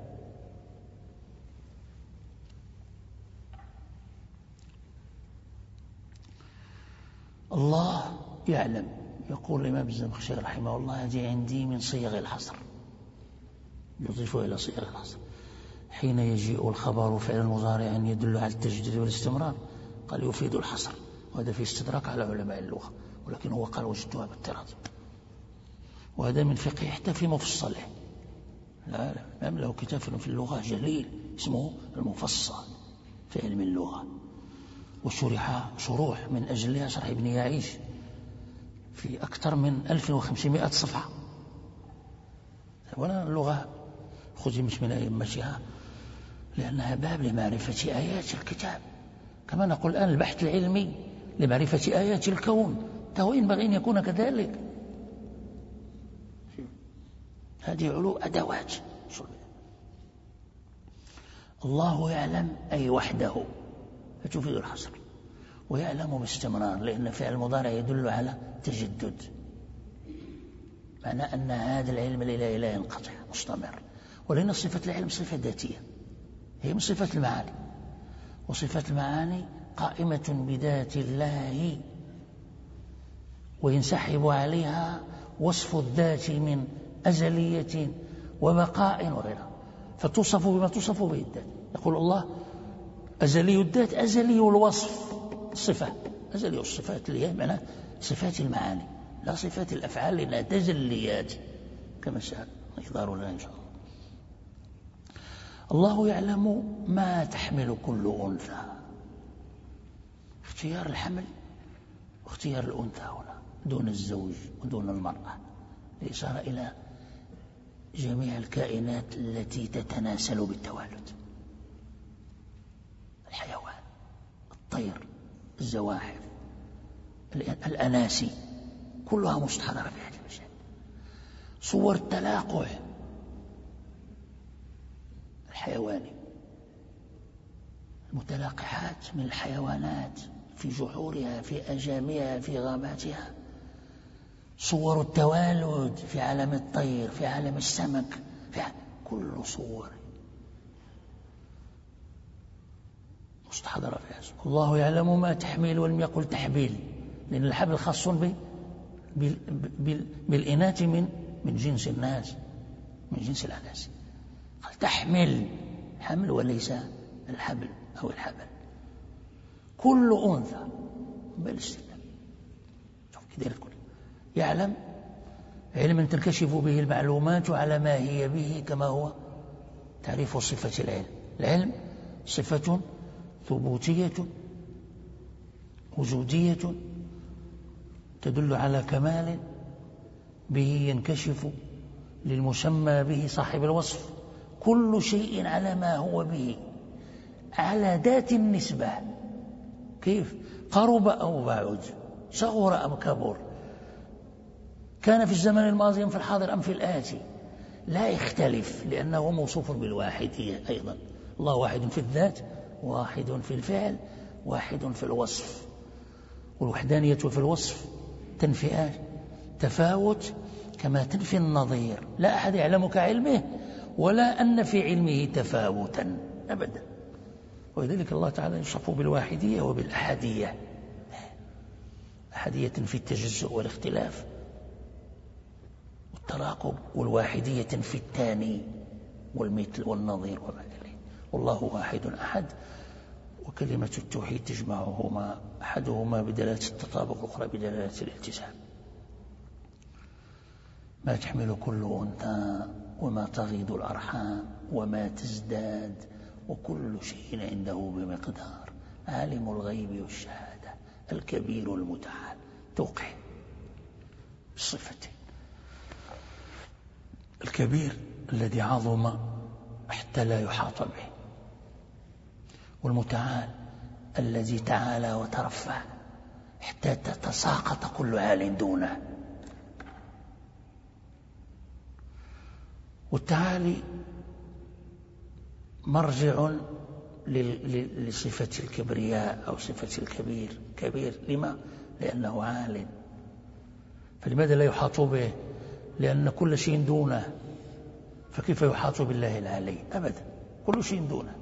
الله يعلم. يقول الإمام الزمخشري رحمه الله هذه عندي من صيغ الحصر، يضيفه إلى صيغ الحصر. حين يجيء الخبر فعل مضارع يدل على التجديد والاستمرار قال يفيد الحصر، وهذا في استدراك على علماء اللغة، ولكن هو قال وجدتها بالطراد، وهذا من فقه حتى في مفصله. لا له كتاب في اللغة جليل اسمه المفصل في علم اللغة، وشرح شروح من أجلها شرح ابن يعيش في أكثر من 1500 صفحة. ولا اللغة خزمت من أئمتها لأنها باب لمعرفة آيات الكتاب، كما نقول الآن البحث العلمي لمعرفة آيات الكون، فهو ينبغي أن يكون كذلك. هذه علو أدوات. الله يعلم أي وحده فتفيد الحصر، ويعلم باستمرار لأن فعل المضارع يدل على تجدد، معنى أن هذا العلم لا ينقطع مستمر. ولأن صفة العلم صفة ذاتية، هي من صفة المعاني، وصفة المعاني قائمة بذات الله، وينسحب عليها وصف الذات من أزلية وبقاء وغيرها، فتوصف بما توصف به الذات. يقول الله أزلي الذات، أزلي الوصف، الصفة أزلي الصفات اللي هي معنى صفات المعاني لا صفات الأفعال لأنها تجليات كما سيظهر لنا إن شاء الله. الله يعلم ما تحمل كل أنثى، اختيار الحمل واختيار الأنثى هنا دون الزوج ودون المرأة، لإشارة إلى جميع الكائنات التي تتناسل بالتوالد، الحيوان، الطير، الزواحف، الأناسي، كلها مستحضرة في هذه المشاهد. صور التلاقح الحيواني، المتلاقحات من الحيوانات في جحورها في أجامها في غاباتها، صور التوالد في عالم الطير في عالم السمك، كل صور مستحضرة في هذا. الله يعلم ما تحمل، ولم يقل تحميل لأن الحمل خاص بالإناث من جنس الناس، من جنس الأناس. قال تحمل حمل وليس الحبل أو الحبل. كل أنثى بالاستثناء، شوف كده الكل يعلم علما تنكشف به المعلومات على ما هي به، كما هو تعريف صفة العلم. العلم صفة ثبوتية وجودية تدل على كمال به ينكشف للمسمى به صاحب الوصف كل شيء على ما هو به، على ذات النسبة، كيف قرب أو بعد، صغر أم كبر، كان في الزمن الماضي أم في الحاضر أم في الآتي، لا يختلف لأنه موصوف بالواحدية أيضا. الله واحد في الذات، واحد في الفعل، واحد في الوصف، والوحدانية في الوصف تنفي تفاوت كما تنفي النظير. لا أحد يعلم كعلمه ولا أن في علمه تفاوتا أبدا. ولذلك الله تعالى يوصف بالواحدية وبالأحدية، أحدية في التجزؤ والاختلاف والتراقب، والواحدية في الثاني والمثل والنظير وما إليه. والله واحد أحد، وكلمة التوحيد تجمعهما، أحدهما بدلالة التطابق والأخرى بدلالة الالتزام. ما تحمل كل أنثى وما تغيض الأرحام وما تزداد وكل شيء عنده بمقدار. عالم الغيب والشهادة الكبير المتعال، توقع بالصفتين، الكبير الذي عظم حتى لا يحاط به، والمتعال الذي تعالى وترفع حتى تتساقط كل عال دونه. والتعالي مرجع لصفة الكبرياء أو صفة الكبير. كبير لما؟ لأنه عال. فلماذا لا يحاط به؟ لأن كل شيء دونه، فكيف يحاط بالله العلي؟ أبدا، كل شيء دونه.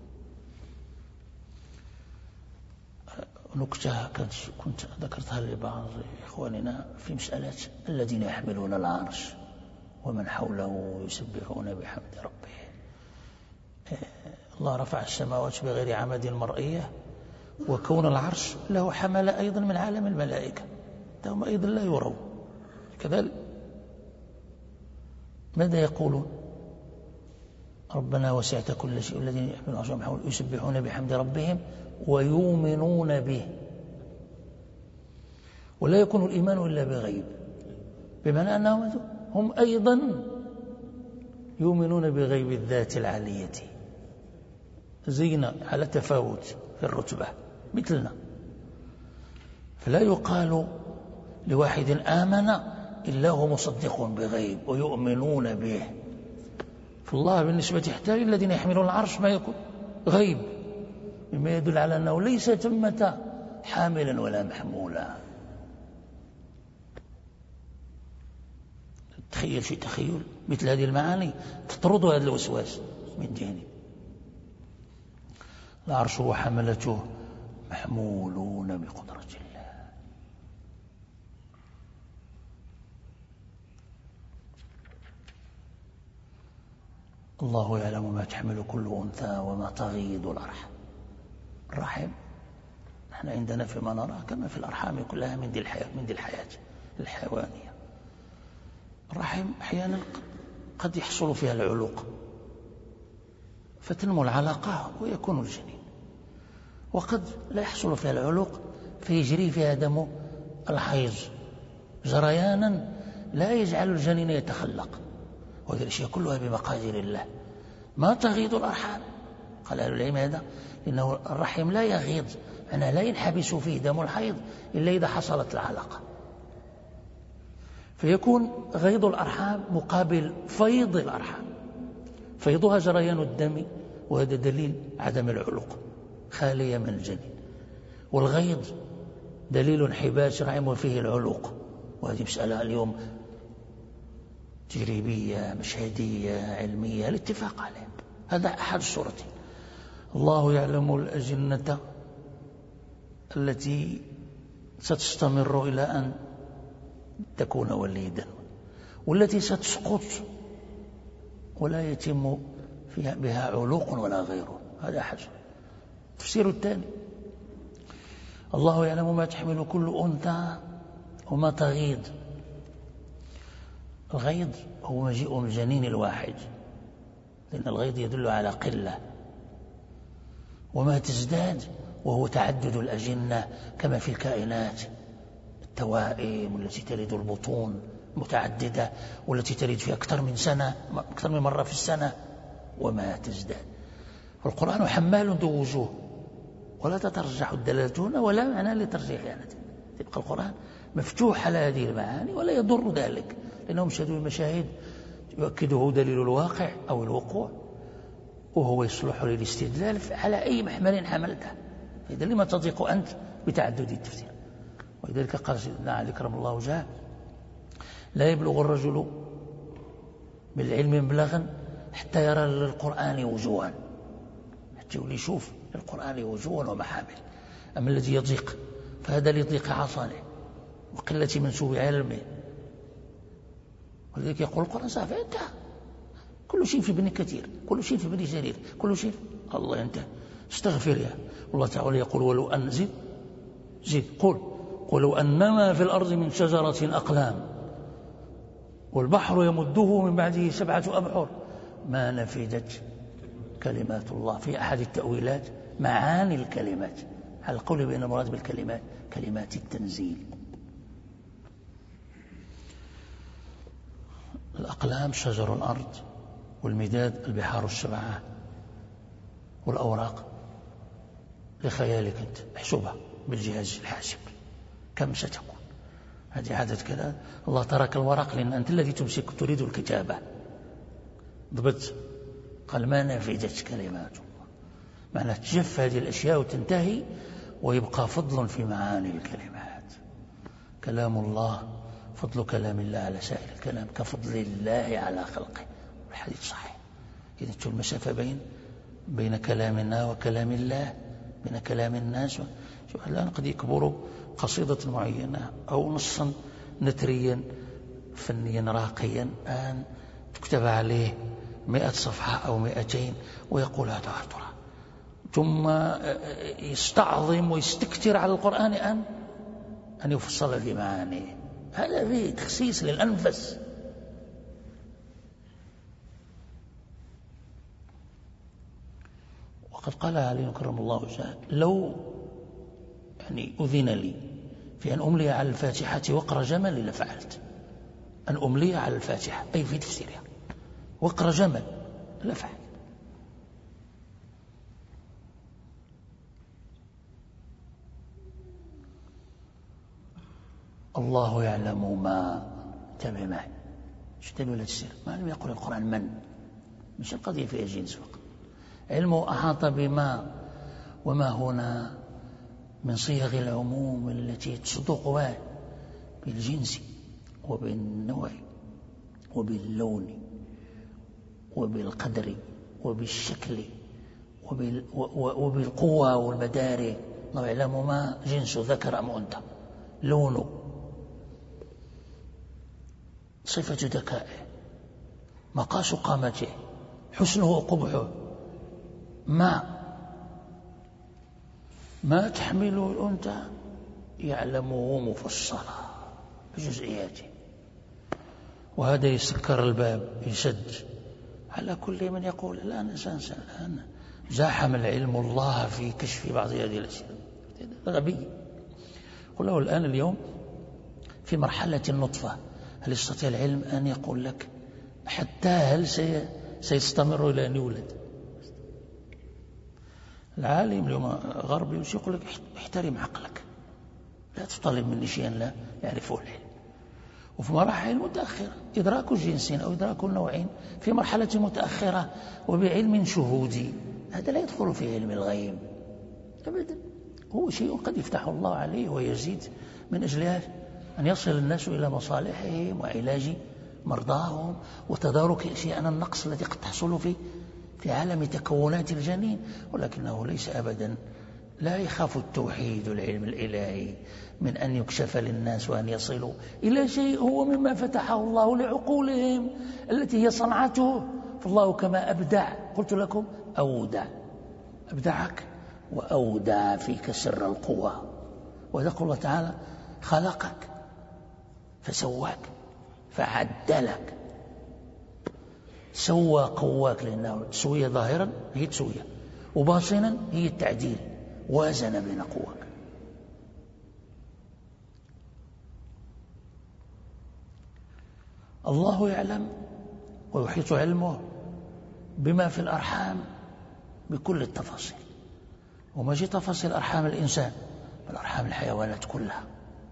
نكتة كنت ذكرتها لبعض إخواننا في مسألة الذين يحملون العرش ومن حوله يسبحون بحمد ربهم. الله رفع السماوات بغير عمد مرئية، وكون العرش له حمل أيضا من عالم الملائكة، هم أيضا لا يروا كذلك. ماذا يقولون؟ ربنا وسعت كل شيء الذين يحملون العرش ومن حوله يسبحون بحمد ربهم ويؤمنون به. ولا يكون الإيمان إلا بغيب، بمعنى أنهم هم أيضا يؤمنون بغيب الذات العالية، زينا على تفاوت في الرتبة مثلنا. فلا يقال لواحد آمن إلا هو مصدق بغيب ويؤمنون به. فالله بالنسبة حتى للذين يحملون العرش ما يكون غيب، مما يدل على أنه ليس ثمة حاملا ولا محمولا. تخيل في تخيل مثل هذه المعاني تطرد هذا الوسواس من ذهني. العرش وحملته محمولون بقدرة الله. الله يعلم ما تحمل كل أنثى وما تغيض الأرحام. الرحم نحن عندنا فيما نرى كما في الأرحام كلها من ذي الحياة الحيوانية. الرحم أحيانا قد يحصل فيها العلوق فتنمو العلاقة ويكون الجنين، وقد لا يحصل فيها العلوق فيجري فيها دم الحيض جريانا لا يجعل الجنين يتخلق. وهذه الأشياء كلها بمقادير الله. ما تغيض الأرحام، قال أهل العلم هذا إنه الرحم لا يغيض، أنا لا ينحبس فيه دم الحيض إلا إذا حصلت العلاقة، فيكون غيض الأرحام مقابل فيض الأرحام. فيضها جريان الدم، وهذا دليل عدم العلوق خالية من الجنين. والغيض دليل انحباس رحم وفيه العلوق، وهذه مسألة اليوم تجريبية مشهدية علمية الاتفاق عليها. هذا أحد الصورتين. الله يعلم الأجنة التي ستستمر إلى أن تكون وليدا، والتي ستسقط ولا يتم بها علوق ولا غيره. هذا أحد. التفسير الثاني: الله يعلم ما تحمل كل أنثى وما تغيض. الغيض هو مجيء من الجنين الواحد، لأن الغيض يدل على قلة. وما تزداد وهو تعدد الأجنة كما في الكائنات، التوائم التي تلد البطون متعددة والتي تلد في أكثر من مرة في السنة. وما تزداد. القرآن حمال ذو وجوه ولا تترجح الدلالة هنا ولا معنى لترجيحها، تبقى القرآن مفتوح على هذه المعاني ولا يضر ذلك، لأنهم شهدوا المشاهد يؤكده دليل الواقع أو الوقوع، وهو يصلح للاستدلال على أي محمل حملته. فإذا لما تضيق أنت بتعدد التفسير؟ ولذلك قال سيدنا علي كرم الله وجهه: لا يبلغ الرجل بالعلم مبلغا حتى يرى للقرآن وجوها، حتى يقول يشوف للقرآن وجوها ومحامل. أما الذي يضيق فهذا لضيق عصانه وقلة منسوب علمه. ولذلك يقول القرآن صافي انتهى، كل شيء في ابن كثير، كل شيء في ابن جرير، كل شيء الله انتهى. استغفر يا الله تعالى يقول: ولو أن زيد قل ولو أنما في الأرض من شجرة أقلام والبحر يمده من بعده 7 أبحر ما نفدت كلمات الله. في أحد التأويلات معاني الكلمات على القول بأن المراد بالكلمات كلمات التنزيل. الأقلام شجر الأرض، والمداد البحار 7، والأوراق لخيالك أنت احسبها بالجهاز الحاسب كم ستكون. هذه عدد كذا. الله ترك الورق لأن أنت الذي تمسك تريد الكتابة. ضبط قال: ما نفدت كلمات الله، معنى تجف هذه الأشياء وتنتهي ويبقى فضل في معاني الكلمات. كلام الله فضل كلام الله على سائر الكلام كفضل الله على خلقه، الحديث صحيح. إذا تشوف المسافة بين كلامنا وكلام الله، بين كلام الناس. شوف الآن قد يكبر قصيدة معينة أو نصا نثريا فنيا راقيا أن تكتب عليه 100 صفحة أو 200 ويقول هذا ترى، ثم يستعظم ويستكتر على القرآن أن يفصل في معانيه. هذا فيه تخسيس للأنفس. وقد قال علي كرم الله وجهه: لو أذن لي في أن أملي على الفاتحة وقر جمل لفعلت. أن أملي على الفاتحة أي في تفسيرها وقر جمل لفعلت. الله يعلم ما تابع معي. ايش دليل السر؟ ما لم يقل القرآن من، مش القضية فيها جنس فقط. علمه أحاط بما، وما هنا من صيغ العموم التي تصدق بالجنس وبالنوع وباللون وبالقدر وبالشكل وبالقوة والمدار. الله يعلم ما جنس ذكر أم أنثى، لونه، صفة ذكائه، مقاس قامته، حسنه وقبحه، ما تحمله الأنثى يعلمه مفصلا بجزئياته. وهذا يسكر الباب، يسد على كل من يقول الآن زاحم العلم الله في كشف بعض هذه الأشياء. غبي. قل له الآن اليوم في مرحلة النطفة، هل يستطيع العلم أن يقول لك حتى هل سيستمر إلى أن يولد؟ العالم اليوم غربي يقول لك احترم عقلك، لا تطالب مني شيئا لا يعرفه العلم. وفي مراحل متأخرة إدراك الجنس أو إدراك النوعين في مرحلة متأخرة وبعلم شهودي، هذا لا يدخل في علم الغيب أبدا. هو شيء قد يفتح الله عليه ويزيد من أجل أن يصل الناس إلى مصالحهم وعلاج مرضاهم وتدارك أشياء النقص التي قد تحصل في عالم تكونات الجنين. ولكنه ليس أبدا، لا يخاف التوحيد والعلم الإلهي من أن يكشف للناس وأن يصلوا إلى شيء هو مما فتحه الله لعقولهم التي هي صنعته. فالله كما أبدع، قلت لكم أودع، أبدعك وأودع فيك سر القوة. وذكر الله تعالى خلقك فسواك فعدلك، سوى قواك، لأنه تسوية ظاهرا هي تسوية وباطنا هي التعديل، وازن بين قواك. الله يعلم ويحيط علمه بما في الأرحام بكل التفاصيل، وما جي تفاصيل أرحام الإنسان بل أرحام الحيوانات كلها،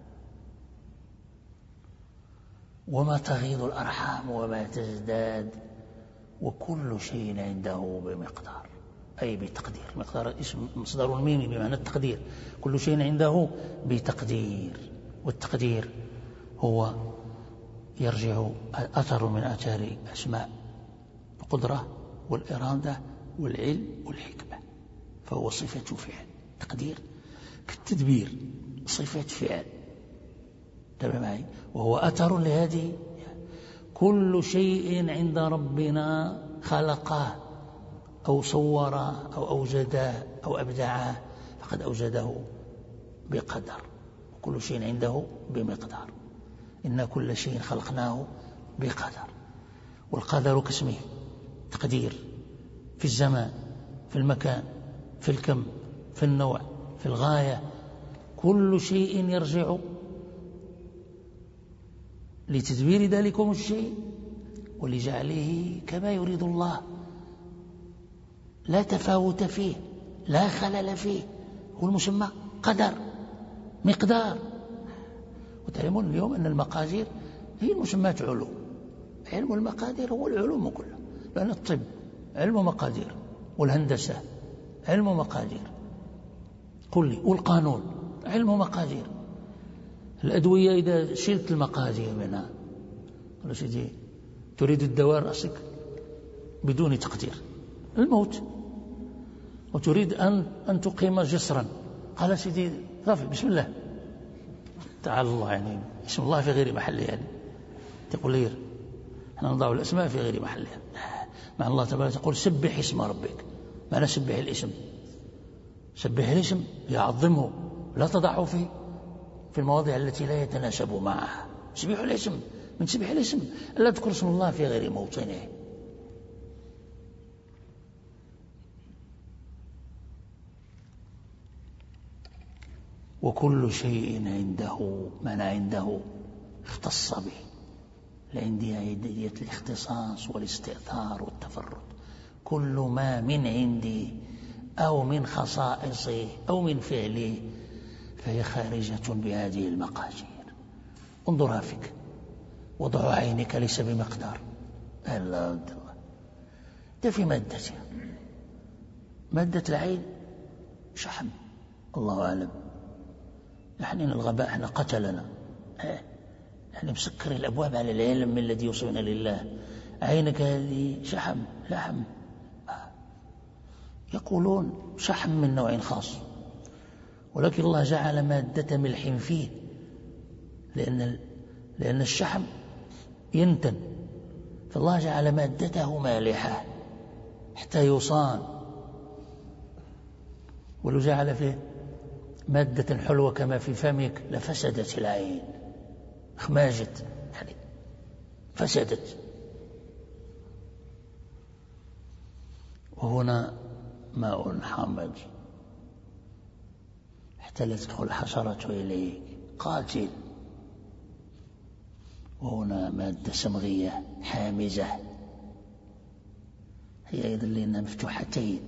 وما تغيض الأرحام وما تزداد، وكل شيء عنده بمقدار أي بتقدير. مقدار اسم مصدر الميمي بمعنى التقدير، كل شيء عنده بتقدير. والتقدير هو يرجع أثر من آثار أسماء القدرة والإرادة والعلم والحكمة، فهو صفة فعل. تقدير كالتدبير، صفة فعل، تابع معي، وهو أثر لهذه. كل شيء عند ربنا خلقه أو صوره أو أوجده أو أبدعه فقد أوجده بقدر، وكل شيء عنده بمقدار. إن كل شيء خلقناه بقدر. والقدر كاسمه، تقدير في الزمان، في المكان، في الكم، في النوع، في الغاية. كل شيء يرجع لتدبير ذلكم الشيء ولجعله كما يريد الله، لا تفاوت فيه، لا خلل فيه. هو المسمى قدر، مقدار. وتعلمون اليوم أن المقادير هي المسمات علوم. علم المقادير هو العلوم كلها، لأن الطب علم مقادير، والهندسة علم مقادير، والقانون علم مقادير. الأدوية إذا شلت المقادير منها، قال سيدي تريد الدواء رأسك بدون تقدير، الموت. وتريد أن تقيم جسرا، قال سيدي غافل بسم الله تعالى الله، يعني اسم الله في غير محله. يعني تقول لي احنا نضع الأسماء في غير محلها، مع الله تبارك تقول سبح اسم ربك. معنى سبح الاسم، سبح الاسم يعظمه، لا تضعه في المواضع التي لا يتناسب معها. سبح الاسم، من سبح الاسم لا تذكر اسم الله في غير موطنه. وكل شيء عنده، من عنده اختص به، العندية عندية الاختصاص والاستئثار والتفرد. كل ما من عندي أو من خصائصه أو من فعله فهي خارجة بهذه المقادير. انظرها فيك، وضع عينك ليس بمقدار، ألا ده في مادتها. مادة العين شحم، الله أعلم. نحن الغباء احنا قتلنا، نحن مسكر الأبواب على العلم الذي يوصلنا لله. عينك هذه شحم، لحم، يقولون شحم من نوع خاص، ولكن الله جعل مادة ملح فيه، لأن الشحم ينتن، فالله جعل مادته مالحة حتى يصان. ولو جعل فيه مادة حلوة كما في فمك لفسدت العين، خماجت يعني فسدت. وهنا ماء حامض حتى لا تدخل الحشرة إليك، قاتل. وهنا مادة سمغية حامزة، هي أيضا لأنها مفتوحتين.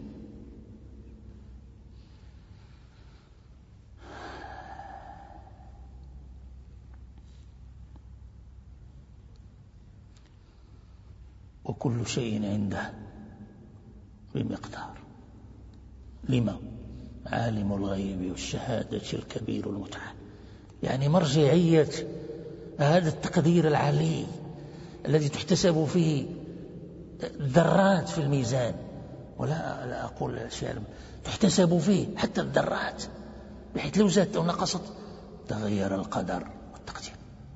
وكل شيء عنده بمقدار. لما؟ عالم الغيب والشهادة الكبير المتعال. يعني مرجعية هذا التقدير العلي الذي تحتسب فيه الذرات في الميزان، ولا لا أقول الأشياء، تحتسب فيه حتى الذرات، بحيث لو زادت أو نقصت تغير القدر والتقدير.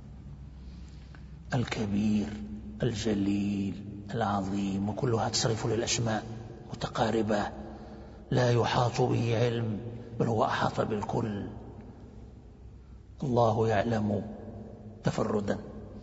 الكبير الجليل العظيم، وكلها تصرف للأسماء متقاربة، لا يحاط به علم بل هو أحاط بالكل. الله يعلم تفردا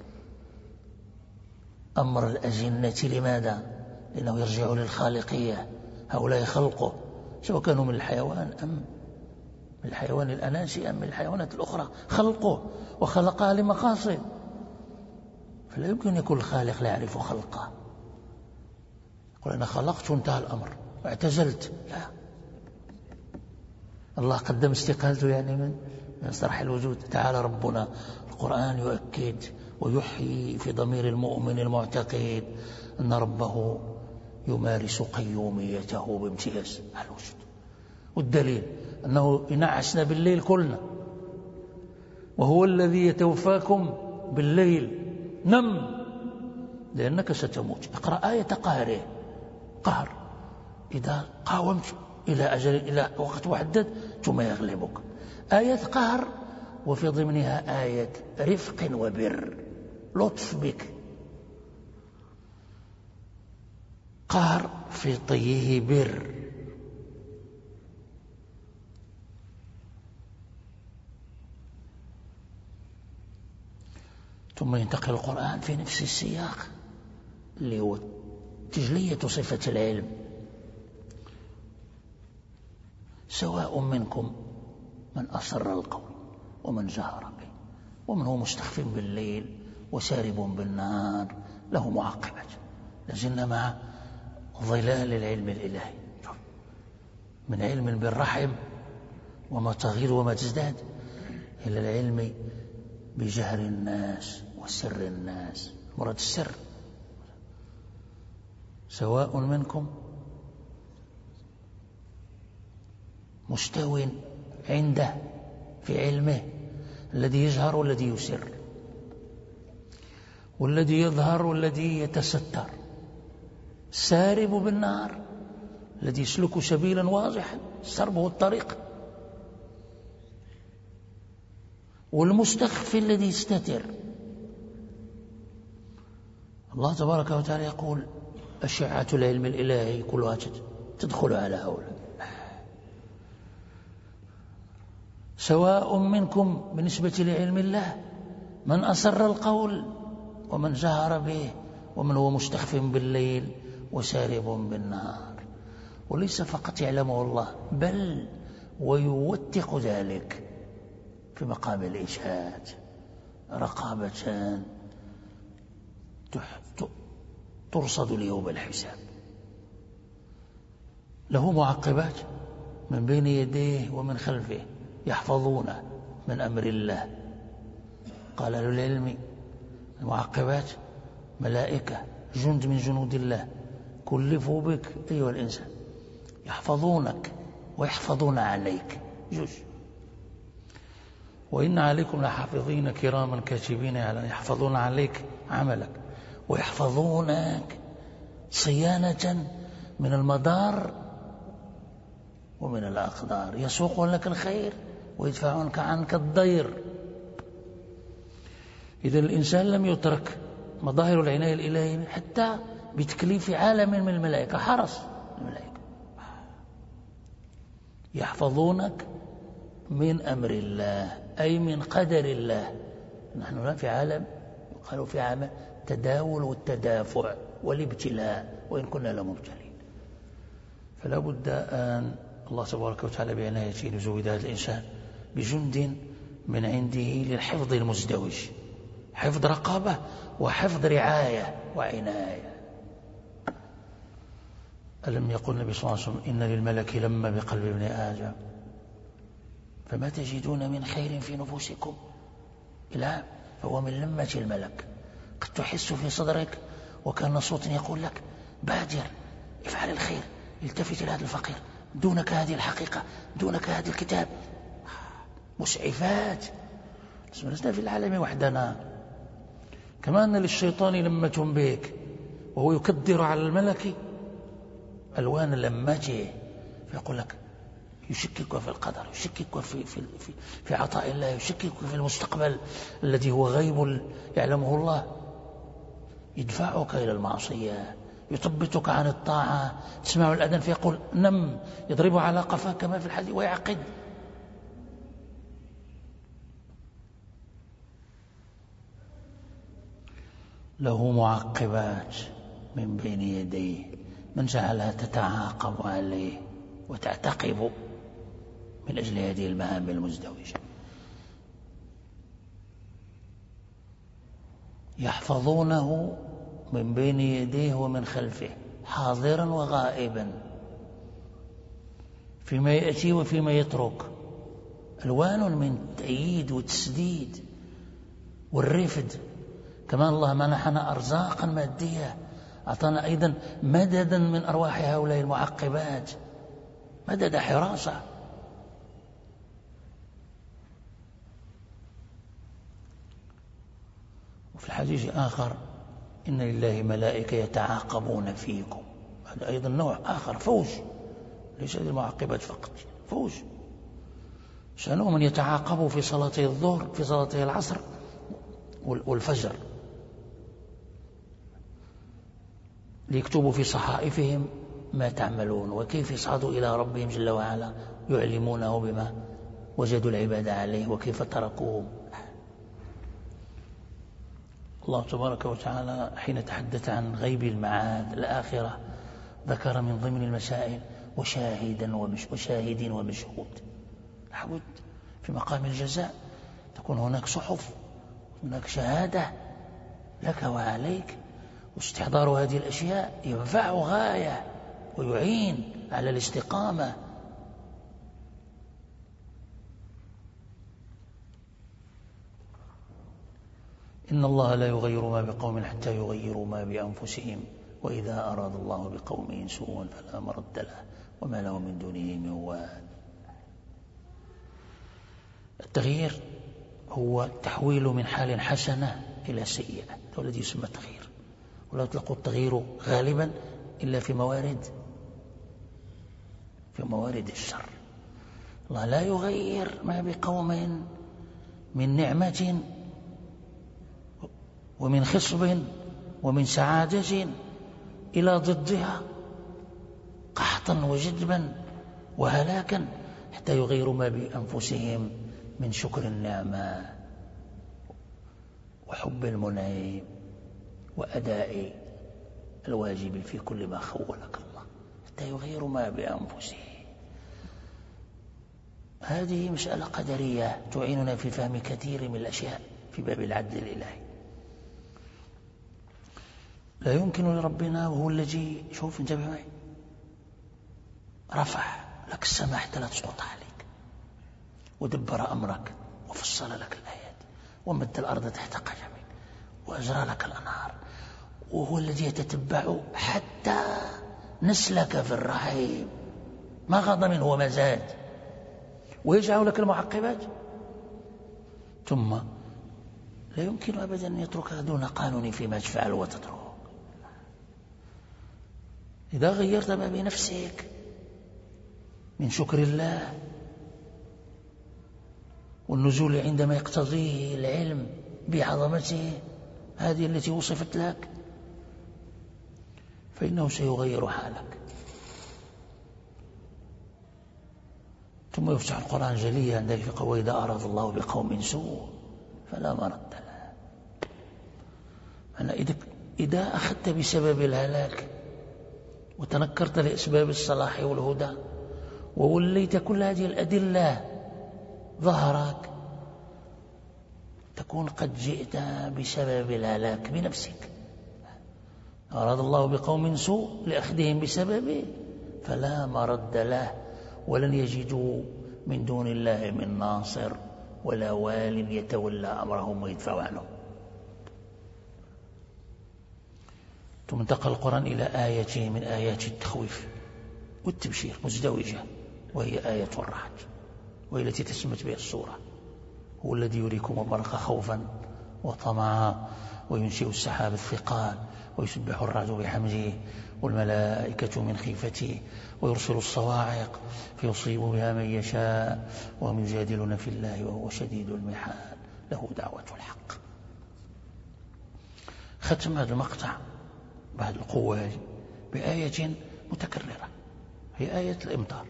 أمر الأجنة. لماذا؟ لأنه يرجع للخالقية، هؤلاء خلقه، سواء كانوا من الحيوان أم من الحيوان الأناسي أم من الحيوانات الأخرى، خلقه وخلقها لمقاصد، فلا يمكن يكون الخالق لا يعرف خلقه. يقول أنا خلقت وانتهى الأمر واعتزلت، لا، الله قدم استقالته يعني من صرح الوجود. تعالى ربنا، القرآن يؤكد ويحيي في ضمير المؤمن المعتقد أن ربه يمارس قيوميته بامتياز على الوجود. والدليل أنه ينعسنا بالليل كلنا، وهو الذي يتوفاكم بالليل، نم لأنك ستموت. اقرأ آية قهره، قهر إذا قاومت إلى أجل إلى وقت محدد ثم يغلبك. آية قهر وفي ضمنها آية رفق وبر، لطف بك. قهر في طيه بر. ثم ينتقل القرآن في نفس السياق اللي هو تجلية صفة العلم. سواء منكم من أسر القول ومن جهر به ومن هو مستخف بالليل وسارب بالنهار، له معقبات. لازلنا مع ظلال العلم الإلهي، من علم بالرحم وما تغير وما تزداد، إلى العلم بجهر الناس وسر الناس، مراد السر. سواء منكم مستوٍ عنده في علمه، الذي يجهر والذي يسر، والذي يظهر والذي يتستر، سارب بالنار الذي يسلك سبيلا واضحا، السرب هو الطريق، والمستخفي الذي يستتر. الله تبارك وتعالى يقول أشعة العلم الإلهي كلها تدخل على هؤلاء. سواء منكم بالنسبة لعلم الله من أسر القول ومن جهر به ومن هو مستخف بالليل وسارب بالنهار. وليس فقط يعلمه الله، بل ويوثق ذلك في مقام الإشهاد رقابة ترصد ليوم الحساب. له معقبات من بين يديه ومن خلفه يحفظونه من أمر الله. قال أهل العلم المعقبات ملائكة جند من جنود الله كلفوا بك أيها الإنسان يحفظونك ويحفظون عليك جزء. وإن عليكم لحافظين كراما كاتبين يحفظون عليك عملك ويحفظونك صيانة من المضار ومن الأقدار، يسوقون لك الخير ويدفعونك عنك الضير. إذا الإنسان لم يترك مظاهر العناية الإلهية حتى بتكليف عالم من الملائكة، حرس الملائكة يحفظونك من أمر الله أي من قدر الله. نحن الآن في عالم قالوا في عالم التداول والتدافع والابتلاء وإن كنا لمبتلين، فلا بد أن الله تبارك وتعالى بعنايته يزود هذا الإنسان بجند من عنده للحفظ المزدوج، حفظ رقابة وحفظ رعاية وعناية. ألم يقل النبي صلى الله عليه وسلم إن للملك لما بقلب ابن آدم فما تجدون من خير في نفوسكم لا فهو من لمة الملك. قد تحس في صدرك وكان صوت يقول لك بادر افعل الخير، التفت إلى هذا الفقير، دونك هذه الحقيقة، دونك هذا الكتاب، مسعفات. لسنا في العالم وحدنا، كما أن للشيطان لمة بك وهو يكدر على الملك ألوان لمته، فيقول لك يشكك في القدر، يشكك في عطاء الله، يشكك في المستقبل الذي هو غيب يعلمه الله، يدفعك إلى المعصية، يثبتك عن الطاعة. تسمع الأذان فيقول نم، يضرب على قفاك كما في الحديث ويعقد. له معقبات من بين يديه، من جعلها تتعاقب عليه وتعتقب من أجل هذه المهام المزدوجة. يحفظونه من بين يديه ومن خلفه حاضرا وغائبا، فيما يأتي وفيما يترك. ألوان من التأييد والتسديد والرفد. كما الله منحنا أرزاقا مادية، أعطانا أيضا مددا من أرواح هؤلاء المعقبات، مدد حراسة. وفي الحديث آخر إن لله ملائكة يتعاقبون فيكم، هذا أيضا نوع آخر، فوج، ليس المعقبات فقط، فوج. شأنهم من يتعاقبوا في صلاته الظهر، في صلاته العصر والفجر، ليكتبوا في صحائفهم ما تعملون وكيف يصعدوا إلى ربهم جل وعلا، يعلمونه بما وجدوا العبادة عليه وكيف تركوه. الله تبارك وتعالى حين تحدث عن غيب المعاد الآخرة ذكر من ضمن المسائل وشاهد ومشهود. لابد في مقام الجزاء تكون هناك صحف، هناك شهادة لك وعليك، واستحضار هذه الأشياء ينفع غاية ويعين على الاستقامة. إن الله لا يغير ما بقوم حتى يغيروا ما بأنفسهم، وإذا أراد الله بقوم سوءا فلا مرد له وما له من دونه من وال. التغيير هو التحويل من حال حسنة إلى سيئة، هذا الذي يسمى التغيير. ولا يطلق التغيير غالبا إلا في موارد الشر. الله لا يغير ما بقوم من نعمة ومن خصب ومن سعادة إلى ضدها قحطا وجدبا وهلاكا، حتى يغيروا ما بأنفسهم من شكر النعمة وحب المنعم وأداء الواجب في كل ما خولك الله، حتى يغيروا ما بأنفسهم. هذه مسألة قدرية تعيننا في فهم كثير من الأشياء في باب العدل الإلهي. لا يمكن لربنا، وهو الذي، شوف انتبه معي، رفع لك السماء حتى لا تسقط عليك، ودبر أمرك، وفصل لك الآيات، ومد الأرض تحت قدمك، وأجرى لك الأنهار، وهو الذي يتتبع حتى نسلك في الرحيم ما غض منه وما زاد، ويجعل لك المعقبات. ثم لا يمكن أبدا أن يتركها دون قانون فيما تفعل وتترك. إذا غيرت ما بنفسك من شكر الله والنزول عندما يقتضيه العلم بعظمته هذه التي وصفت لك، فإنه سيغير حالك. ثم يفتح القرآن جليا ذلك، وإذا أراد الله بقوم سوء فلا مرد له. أنا إذا أخذت بسبب الهلاك وتنكرت لأسباب الصلاح والهدى ووليت كل هذه الأدلة ظهرك، تكون قد جئت بسبب الهلاك بنفسك. أراد الله بقوم سوء لأخذهم بسببه فلا مرد له، ولن يجدوا من دون الله من ناصر ولا وال يتولى أمرهم ويدفع عنهم. ثم انتقل القرآن إلى آية من آيات التخويف والتبشير مزدوجة، وهي آية الرعد، وهي التي تسمت بها السورة. هو الذي يريكم البرق خوفا وطمعا وينشئ السحاب الثقال ويسبح الرعد بحمده والملائكة من خيفته ويرسل الصواعق فيصيب بها من يشاء وهم يجادلون في الله وهو شديد المحال له دعوة الحق. ختم هذا المقطع بعد القوة بآية متكررة، هي آية الإمطار.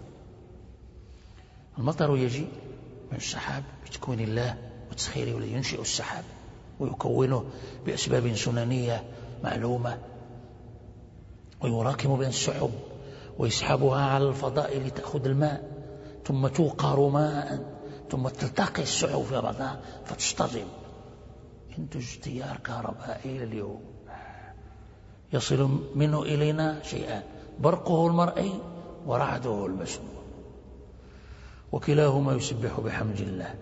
المطر يجي من السحاب بتكوين الله وتسخيره، والذي ينشئ السحاب ويكونه بأسباب سننية معلومة، ويراكم بين السحب ويسحبها على الفضاء لتأخذ الماء، ثم توقر ماء، ثم تلتقي السحب في بعضها فتصطدم، ينتج تيار كهربائي اليوم يصل منه إلينا شيئان: برقه المرئي ورعده المسموع، وكلاهما يسبح بحمد الله.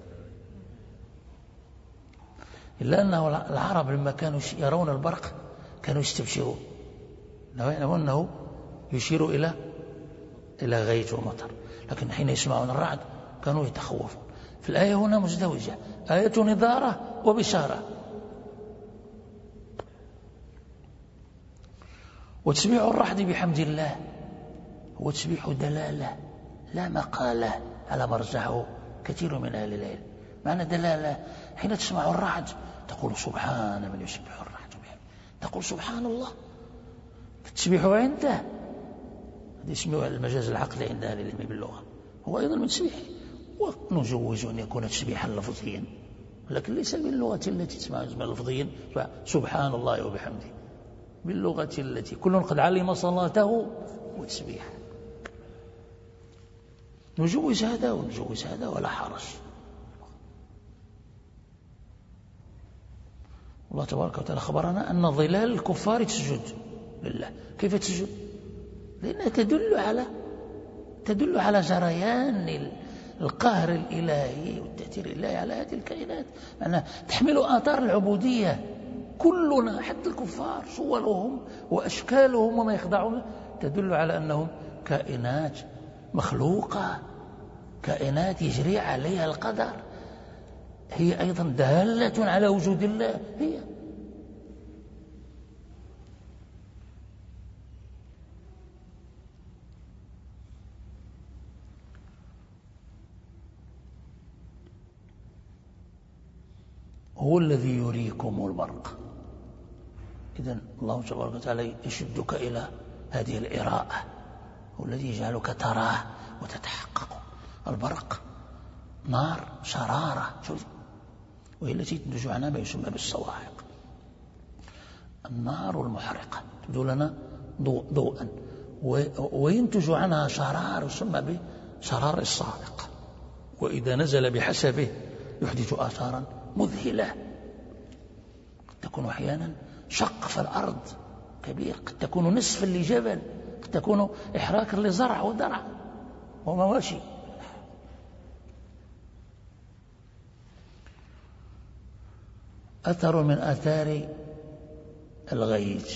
إلا أنه العرب لما كانوا يرون البرق كانوا يستبشرون، يعلمون أنه يشير إلى غيث ومطر، لكن حين يسمعون الرعد كانوا يتخوفون. في الآية هنا مزدوجة، آية نذارة وبشارة. وتسبيح الرعد بحمد الله هو تسبيح دلالة لا مقالة على مرجعه كثير من أهل العلم. معنى دلالة، حين تسمع الرعد تقول سبحان من يسبح الرعد بحمده، تقول سبحان الله، التسبيح عنده هذا اسمه المجاز العقلي عند أهل العلم باللغة، هو أيضا من تسبيح، ونجوز أن يكون تسبيحا لفظيا، لكن ليس باللغة التي تسمع لفظيا سبحان الله وبحمده، باللغة التي كل قد علم صلاته وتسبيحه. نجوز هذا ونجوز هذا ولا حرج. الله تبارك وتعالى خبرنا أن ظلال الكفار تسجد لله. كيف تسجد؟ لأنها تدل على جريان القهر الإلهي والتأثير الإلهي على هذه الكائنات، معناها تحمل آثار العبودية. كلنا حتى الكفار صورهم وأشكالهم وما يخضعون تدل على أنهم كائنات مخلوقة، كائنات يجري عليها القدر، هي أيضا دالة على وجود الله. هي هو الذي يريكم البرق. إذن الله تبارك وتعالى يشدك إلى هذه الإراءة، هو الذي يجعلك تراه وتتحقق. البرق نار شرارة، وهي التي تنتج عنها ما يسمى بالصواعق. النار المحرقة تبدو لنا ضوءا، وينتج عنها شرار يسمى بشرار الصاعق. وإذا نزل بحسبه يحدث آثارا مذهلة. قد تكون أحيانا شق في الأرض كبير، قد تكون نصفا لجبل، قد تكون إحراكا لزرع ودرع ومواشي. أثر من آثار الغيث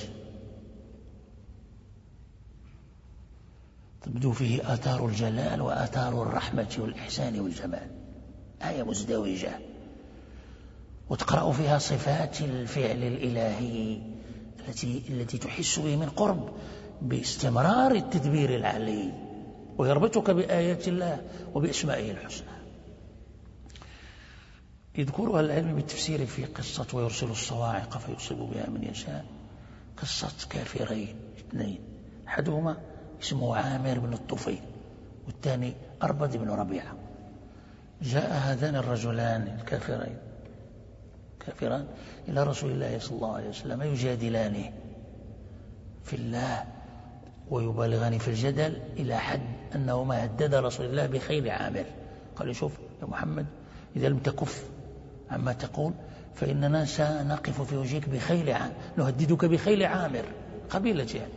تبدو فيه آثار الجلال وآثار الرحمة والإحسان والجمال، آية مزدوجة، وتقرأ فيها صفات الفعل الإلهي التي تحس به من قرب باستمرار التدبير العلي، ويربطك بآيات الله وبأسمائه الحسنى. يذكرها العلم بالتفسير في قصة ويرسل الصواعق فيصيب بها من يشاء، قصة كافرين اثنين، أحدهما اسمه عامر بن الطفيل والثاني أربد بن ربيعة. جاء هذان الرجلان الكافران إلى رسول الله صلى الله عليه وسلم يجادلانه في الله ويبالغان في الجدل إلى حد أنهما هدد رسول الله بخيل عامر. قال: شوف يا محمد، إذا لم تكف عما تقول فإننا سنقف في وجهك بخيل عامر، نهددك بخيل عامر قبيلة يعني.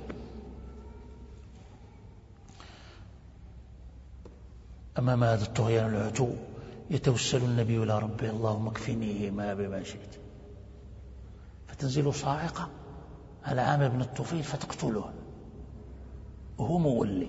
أمام هذا الطغيان العتو يتوسل النبي إلى ربه: اللهم اكفنيهما بما شئت. فتنزل صاعقة على عامر بن الطفيل فتقتله وهو مولي.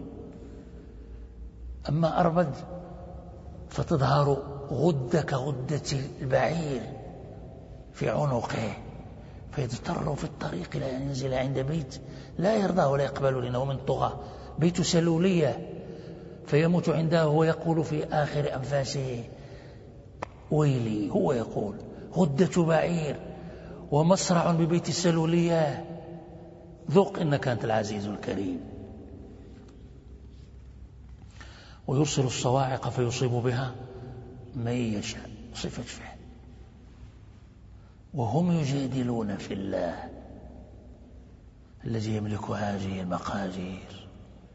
أما أربد فتظهر غدة كغدة البعير في عنقه، فيضطر في الطريق إلى أن ينزل عند بيت لا يرضاه ولا يقبله لأنه من طغى، بيت سلولية، فيموت عنده ويقول في آخر أنفاسه: ويلي. هو يقول: غدة بعير ومصرع ببيت السلولية، ذوق إنك أنت العزيز الكريم. ويرسل الصواعق فيصيب بها من يشاء، صفة فعل. وهم يجادلون في الله الذي يملك هذه المقادير.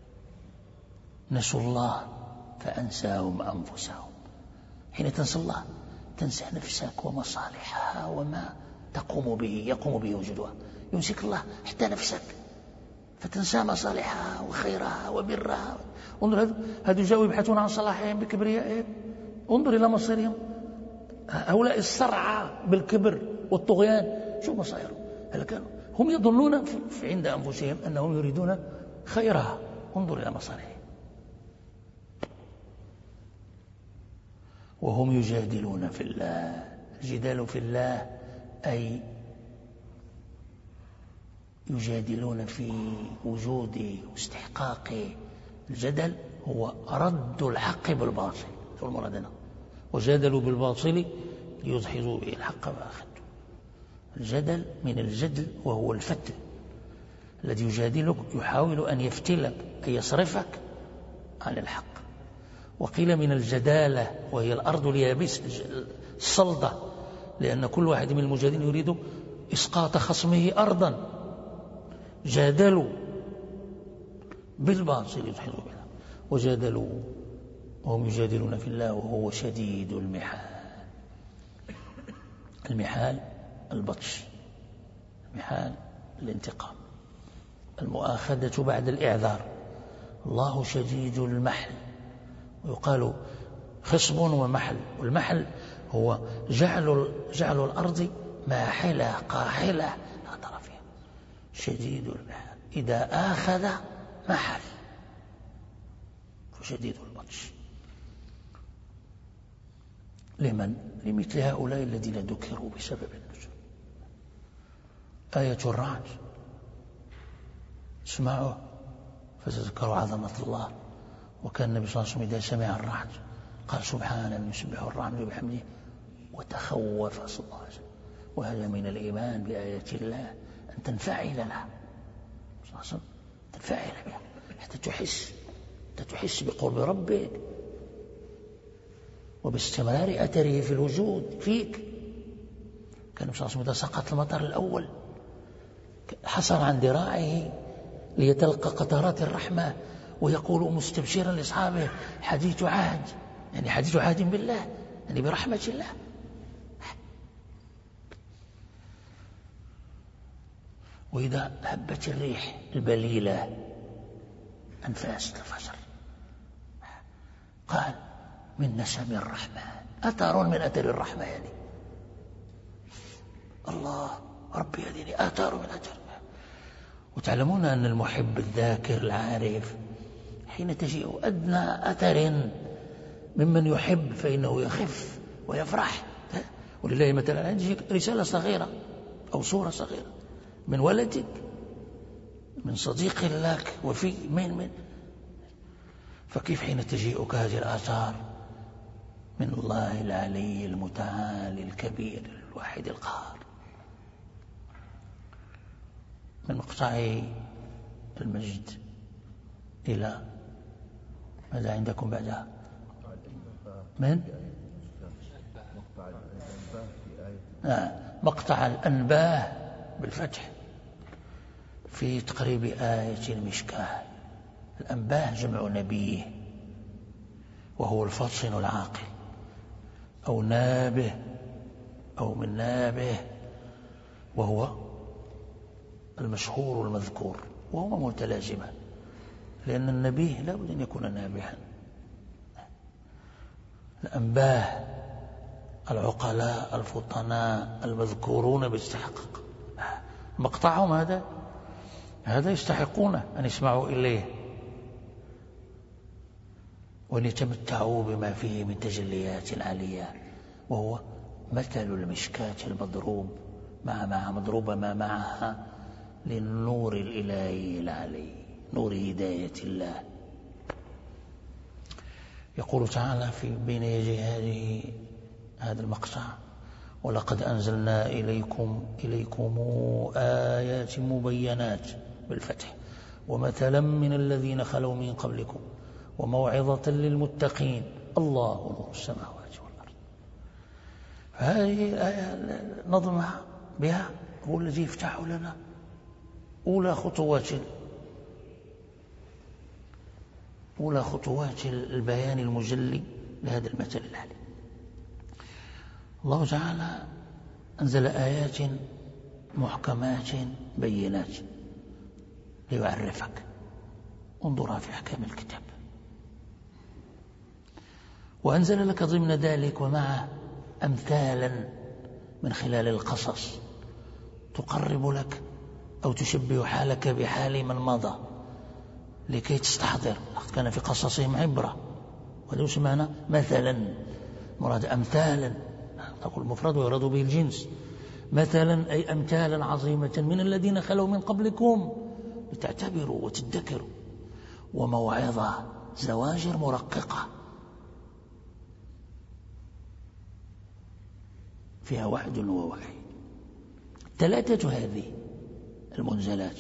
نسوا الله فأنساهم أنفسهم. حين تنسى الله تنسى نفسك ومصالحها وما يقوم به وجودها. يمسك الله حتى نفسك فتنسى مصالحها وخيرها وبرها. انظر، هذا جاءوا يبحثون عن صلاحهم بكبريائهم، انظر إلى مصيرهم. هؤلاء الصرعى بالكبر والطغيان، شو مصيرهم؟ هل كانوا هم يظنون عند أنفسهم أنهم يريدون خيرها؟ انظر إلى مصيرهم. وهم يجادلون في الله. الجدال في الله أي يجادلون في وجود واستحقاق. الجدل هو رد الحق بالباطل، هو المراد هنا. وجادلوا بالباطل ليدحضوا به الحق فأخذوا. الجدل من الجدل وهو الفتل، الذي يجادلك يحاول أن يفتلك، أن يصرفك عن الحق. وقيل من الجدالة وهي الأرض اليابس الصلدة، لأن كل واحد من المجادلين يريد إسقاط خصمه أرضا. جادلوا بالباطل يدحضوا بها، وجادلوا وهم يجادلون في الله وهو شديد المحال. المحال البطش، المحال الانتقام، المؤاخذة بعد الإعذار. الله شديد المحل، ويقال خصب ومحل. والمحل هو جعل الأرض ماحلة قاحلة لا ترى فيها. شديد المحل إذا آخذ محل، فشديد البطش. لمثل هؤلاء الذين ذكروا بسبب النزول. آية الرعد، اسمعوا فتذكروا عظمة الله. وكان النبي صلى الله عليه وسلم إذا سمع الرعد قال: سبحان من يسبح الرعد بحمده، وتخوف صلى الله عليه وسلم. وهذا من الإيمان بآيات الله، أن تنفعل لها صلى الله عليه وسلم، تنفعل بها حتى تحس بقرب ربك وباستمرار أثره في الوجود فيك. كان النبي صلى الله عليه وسلم إذا سقط المطر الأول حصل عن ذراعه ليتلقى قطرات الرحمة، ويقول مستبشرا لأصحابه: حديث عهد يعني حديث عهد بالله، يعني برحمة الله. وإذا هبت الريح البليلة أنفاس الفجر قال من نسم الرحمن، أثر من أثر الرحمن، يعني الله ربي يهديني، آثار من أثر. وتعلمون أن المحب الذاكر العارف حين تجيء أدنى أثر ممن يحب فإنه يخف ويفرح. ولله مثلا تجيك رسالة صغيرة أو صورة صغيرة من ولدك، من صديق لك، وفي من فكيف حين تجيئك هذه الآثار من الله العلي المتعال الكبير الواحد القهار. من مقطع المجد إلى ماذا عندكم بعدها؟ من مقطع الأنباه بالفتح في تقريب آية المشكاة. الأنباه جمع نبيه، وهو الفطن العاقل، أو نابه أو من نابه، وهو المشهور المذكور، وهما متلازمان، لأن النبيه لا بد أن يكون نابها. الأنباه العقلاء الفطناء المذكورون باستحقاق، مقطعهم هذا يستحقون أن يسمعوا إليه وأن يتمتعوا بما فيه من تجليات عالية، وهو مثل المشكاة المضروب مع مضروبة ما معها للنور الإلهي العلي، نور هداية الله. يقول تعالى في بين يدي هذا المقطع: ولقد أنزلنا إليكم آيات مبينات بالفتح ومثلا من الذين خلوا من قبلكم وموعظة للمتقين الله نور السماوات والأرض. هذه الآية نظمها بها هو الذي يفتح لنا أولى خطوات البيان المجلي لهذا المثل العلي. الله تعالى أنزل آيات محكمات بينات ليعرفك، انظرها في أحكام الكتاب. وأنزل لك ضمن ذلك ومعه أمثالا من خلال القصص تقرب لك أو تشبه حالك بحال من مضى لكي تستحضر. كان في قصصهم عبرة، وهذا سمعنا مثلا، مراد أمثالا، تقول مفرد ويراد به الجنس. مثلا أي أمثالا عظيمة من الذين خلوا من قبلكم لتعتبروا وتذكروا. وموعظة، زواجر مرققة فيها وعد ووعي. ثلاثة هذه المنزلات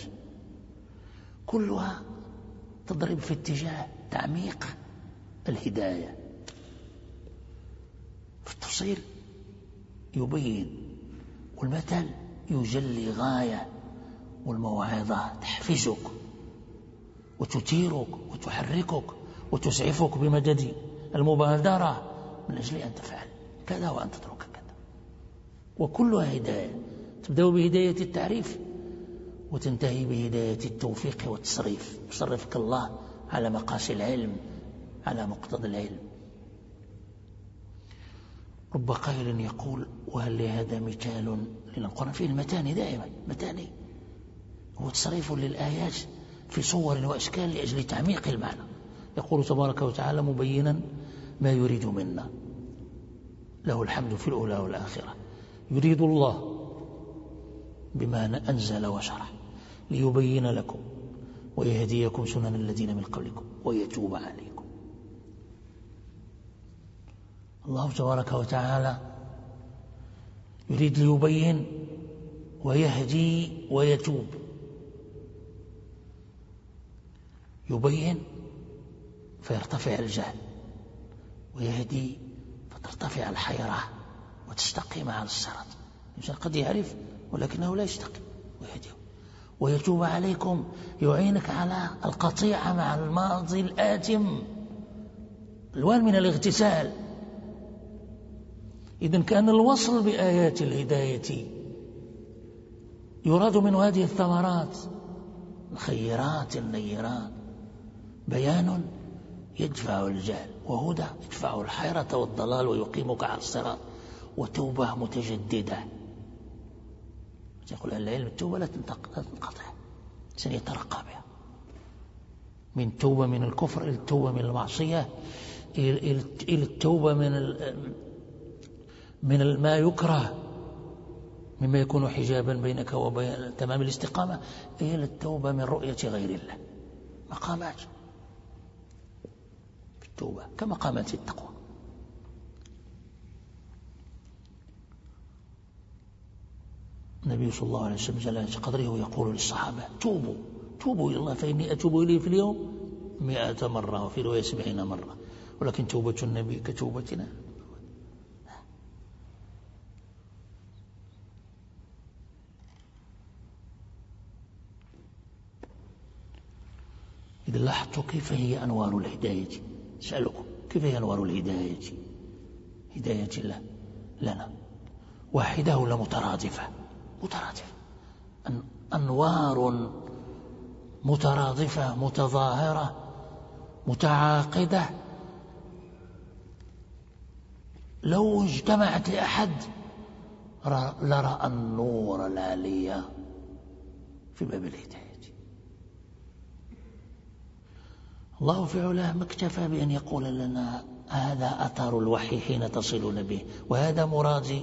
كلها تضرب في اتجاه تعميق الهداية. في التفصيل يبين، والمثل يجلي غاية، والموعظة تحفزك وتثيرك وتحركك وتسعفك بمدد المبادرة من أجل أن تفعل كذا وأن تترك كذا. وكلها هداية، تبدأ بهداية التعريف وتنتهي بهداية التوفيق والتصريف، يصرفك الله على مقاس العلم، على مقتضى العلم. رب قائل يقول: وهل لهذا مثال؟ لأن القرآن فيه المتاني دائما، متاني هو تصريف للآيات في صور وأشكال لأجل تعميق المعنى. يقول تبارك وتعالى مبينا ما يريد منا، له الحمد في الأولى والآخرة. يريد الله بما أنزل وشرح ليبين لكم ويهديكم سنن الذين من قبلكم ويتوب عليكم. الله تبارك وتعالى يريد ليبين ويهدي ويتوب. يبين فيرتفع الجهل، ويهدي فترتفع الحيرة وتستقيم على الصراط. الإنسان قد يعرف ولكنه لا يستقيم، ويهديه. ويتوب عليكم، يعينك على القطيعة مع الماضي الآثم ألوان من الاغتسال. إذن كان الوصل بآيات الهداية يراد من هذه الثمرات الخيرات النيرات بيان يدفع الجهل، وهدى يدفع الحيرة والضلال ويقيمك على الصراط، وتوبة متجددة. يقول أهل العلم التوبة لا تنقطع، الإنسان يترقى بها من توبة من الكفر إلى التوبة من المعصية إلى التوبة من ما يكره مما يكون حجابا بينك وبين تمام الاستقامة إلى التوبة من رؤية غير الله. مقامات في التوبة كمقامات التقوى. النبي صلى الله عليه وسلم جل قدره يقول للصحابة توبوا إلى الله فإني أتوب إليه في اليوم 100 مرة، وفي رواية 70 مرة، ولكن توبة النبي كتوبتنا. إذا لاحظتوا كيف هي أنوار الهداية، سألكم كيف هي أنوار الهداية، هداية الله لنا واحدة ولا مترادفة؟ أنوار مترادفة متظاهرة متعاقدة، لو اجتمعت لأحد لرأى النور العالية في باب الهداية. الله في علاه ما اكتفى بأن يقول لنا هذا أثر الوحي حين تصلون به، وهذا مرادي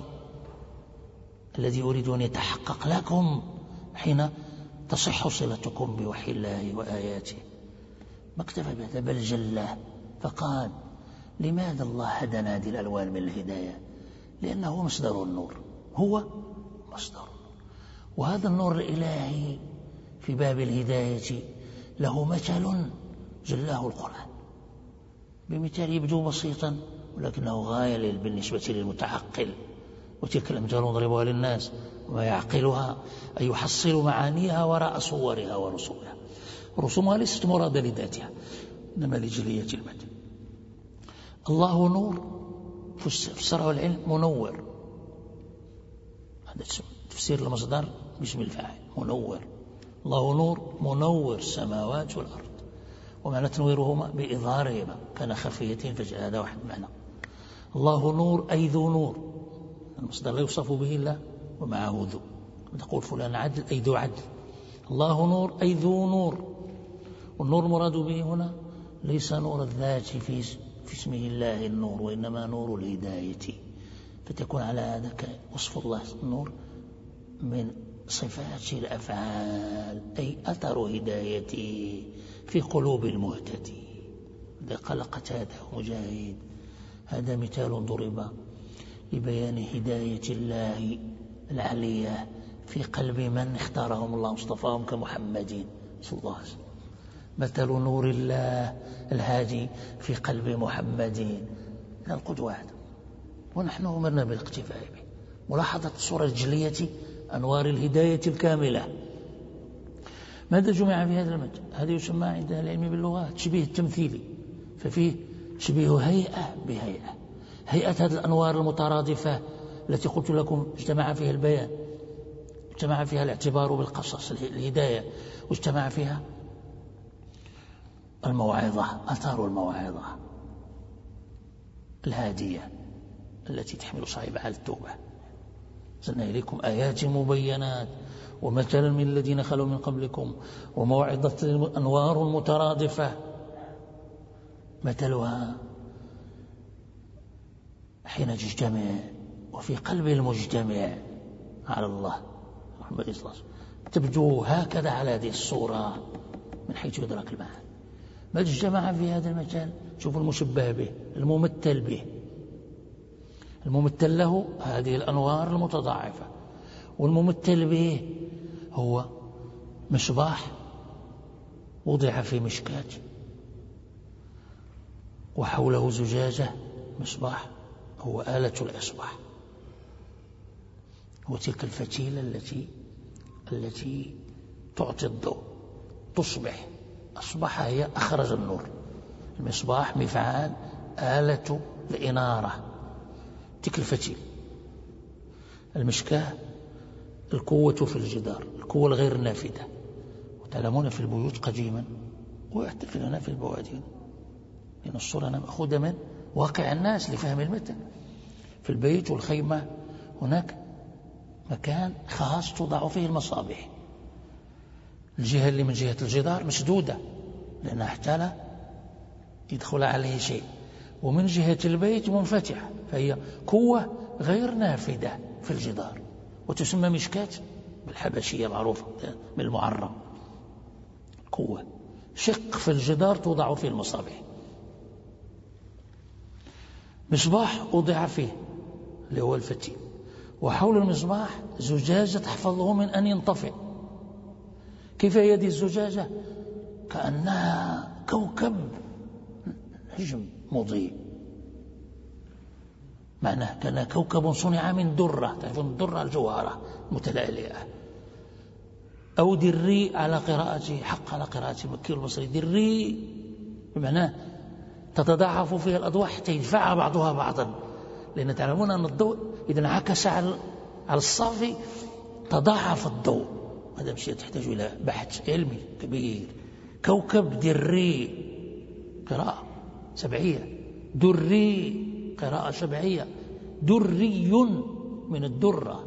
الذي أريد أن يتحقق لكم حين تصح صلتكم بوحي الله وآياته. ما اكتفى بهذا بل جله فقال لماذا الله هدنا هذه الألوان من الهداية؟ لأنه مصدر النور، هو مصدر النور، وهذا النور الإلهي في باب الهداية له مثل جلاه القرآن بمثال يبدو بسيطا ولكنه غاية بالنسبة للمتعقل، وتلك الأمثال نضربها للناس وما يعقلها أن يحصل معانيها وراء صورها ورسومها. رسومها ليست مرادة لذاتها إنما لجلية المثل. الله نور فسره العلم منور، هذا تفسير المصدر باسم الفاعل منور. الله نور منور السماوات والأرض، ومعنى تنويرهما بإظهارهما كان خفيتين فجاء هذا واحد معنى. الله نور أي ذو نور، المصدر لا يوصف به إلا ومعه ذو، تقول فلان عدل أي ذو عدل. الله نور أي ذو نور، والنور مراد به هنا ليس نور الذات في اسمه الله النور، وإنما نور الهداية، فتكون على هذا وصف الله النور من صفات الأفعال أي أثر هدايته في قلوب المهتدين. إذا قال قتادة ومجاهد هذا مثال ضرب لبيان هداية الله العلية في قلب من اختارهم الله واصطفاهم كمحمد صلى الله عليه وسلم، مثل نور الله الهادي في قلب محمد القدوة هذا، ونحن أمرنا بالاقتفاء به. ملاحظة الصورة الجلية أنوار الهداية الكاملة. ماذا جمع في هذا المثل؟ هذا يسمى عند العلم باللغة تشبيه التمثيلي، ففيه تشبيه هيئة بهيئة. هيئة هذه الأنوار المترادفة التي قلت لكم اجتمع فيها البيان، اجتمع فيها الاعتبار بالقصص الهداية، واجتمع فيها الموعظة أثار الموعظة الهادية التي تحمل صاحبها على التوبة. أنزلنا إليكم آيات مبينات ومثلا من الذين خلوا من قبلكم وموعظة أنوار مترادفة، مثلها حين تجتمع وفي قلب المجتمع على الله محمد صلى الله عليه وسلم تبدو هكذا على هذه الصورة من حيث يدرك المعنى. ما اجتمع في هذا المثال شوفوا المشبه به الممثل به، الممثل له هذه الأنوار المتضاعفة، والممثل به هو مصباح وضع في مشكاة وحوله زجاجة. مصباح هو آلة الإصباح، وتلك الفتيلة التي تعطي الضوء تصبح. أصبح هي أخرج النور. المصباح مفعال آلة الإنارة تلك الفتيل. المشكاة القوة في الجدار، القوة الغير نافذة. وتعلمون في البيوت قديما ويحتفلون في البوادين، لأن الصورة مأخوذة من واقع الناس لفهم المثل. في البيت والخيمة هناك مكان خاص توضع فيه المصابيح. الجهة اللي من جهة الجدار مسدودة لأنها حتى لا يدخل عليه شيء، ومن جهة البيت منفتحة، فهي قوة غير نافذة في الجدار، وتسمى مشكاة بالحبشية معروفة بالمعرم. قوة شق في الجدار توضع فيه المصابيح. مصباح وضع فيه اللي هو الفتيل، وحول المصباح زجاجة تحفظه من أن ينطفئ. كيف هي هذه الزجاجة؟ كأنها كوكب نجم مضيء، معناه كان كوكب صنع من درة، تعرفون الدرة الجوهرة متلألئة، أو دري على قراءة حق، على قراءة مكي البصري دري، بمعناه تتضاعف فيها الأضواء حتى يدفع بعضها بعضا، لأن تعلمون أن الضوء إذا انعكس على الصافي تضاعف الضوء. هذا شيء تحتاج إلى بحث علمي كبير. كوكب دري قراءة سبعية، دري قراءة سبعية، دري من الدرة.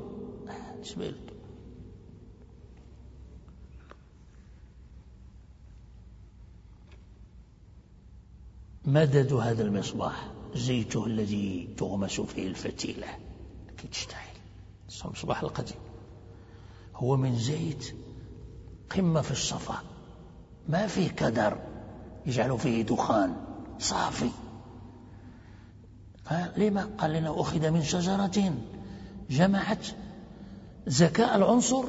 مدد هذا المصباح زيته الذي تغمس فيه الفتيلة كي تشتعل. المصباح القديم هو من زيت قمة في الصفاء، ما فيه كدر يجعل فيه دخان، صافي. لما قال لنا أخذ من شجرة جمعت ذكاء العنصر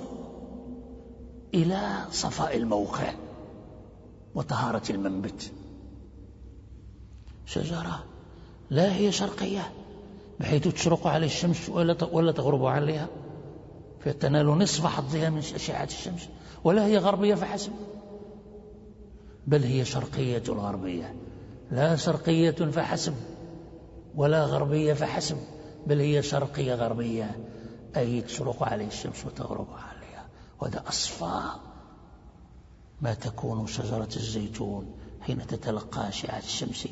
إلى صفاء الموقع وطهارة المنبت. شجرة لا هي شرقية بحيث تشرق عليه الشمس ولا تغرب عليها فتنال نصف حظها من أشعة الشمس، ولا هي غربية فحسب، بل هي شرقية غربية، لا شرقية فحسب ولا غربية فحسب، بل هي شرقية غربية، أي تشرق عليه الشمس وتغرب عليها. وهذا أصفى ما تكون شجرة الزيتون حين تتلقى أشعة الشمس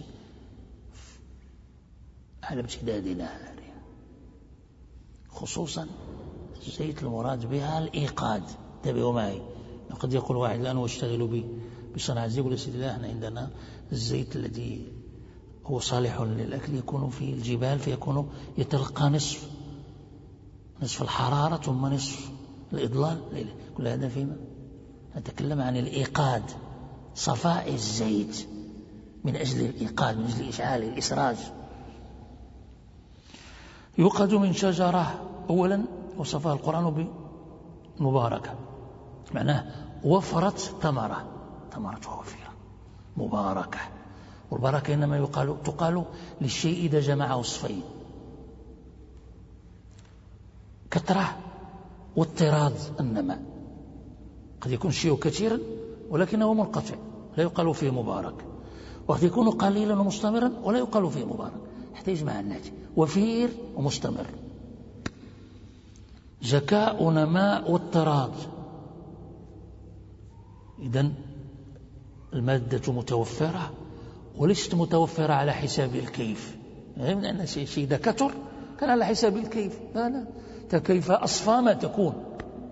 على امتداد نهارها. خصوصا الزيت المراد بها الإيقاد. انتبهوا معي، قد يقول واحد الآن واشتغلوا بصناعة الزيت، يقول سيدي الله احنا عندنا الزيت الذي هو صالح للأكل يكون في الجبال فيكون يتلقى نصف الحرارة ثم نصف الإضلال. كل هذا فيما نتكلم عن الإيقاد، صفاء الزيت من أجل الإيقاد، من أجل إشعال الإسراج. يوقد من شجرة، أولا وصفها القرآن بمباركة، معناه وفرت ثمرة وفيرة مباركة. والبركة إنما تقال للشيء إذا جمع وصفين، كثرة واضطراد النماء. قد يكون الشيء كثيرا ولكنه منقطع لا يقال فيه مبارك، وقد يكون قليلا ومستمرا ولا يقال فيه مبارك، حتى يجمع الناتج وفير ومستمر. زكاء ونماء واضطراد. إذن المادة متوفرة وليست متوفرة على حساب الكيف، يعني أن شيء إذا كثر كان على حساب الكيف، لا كيف أصفى ما تكون.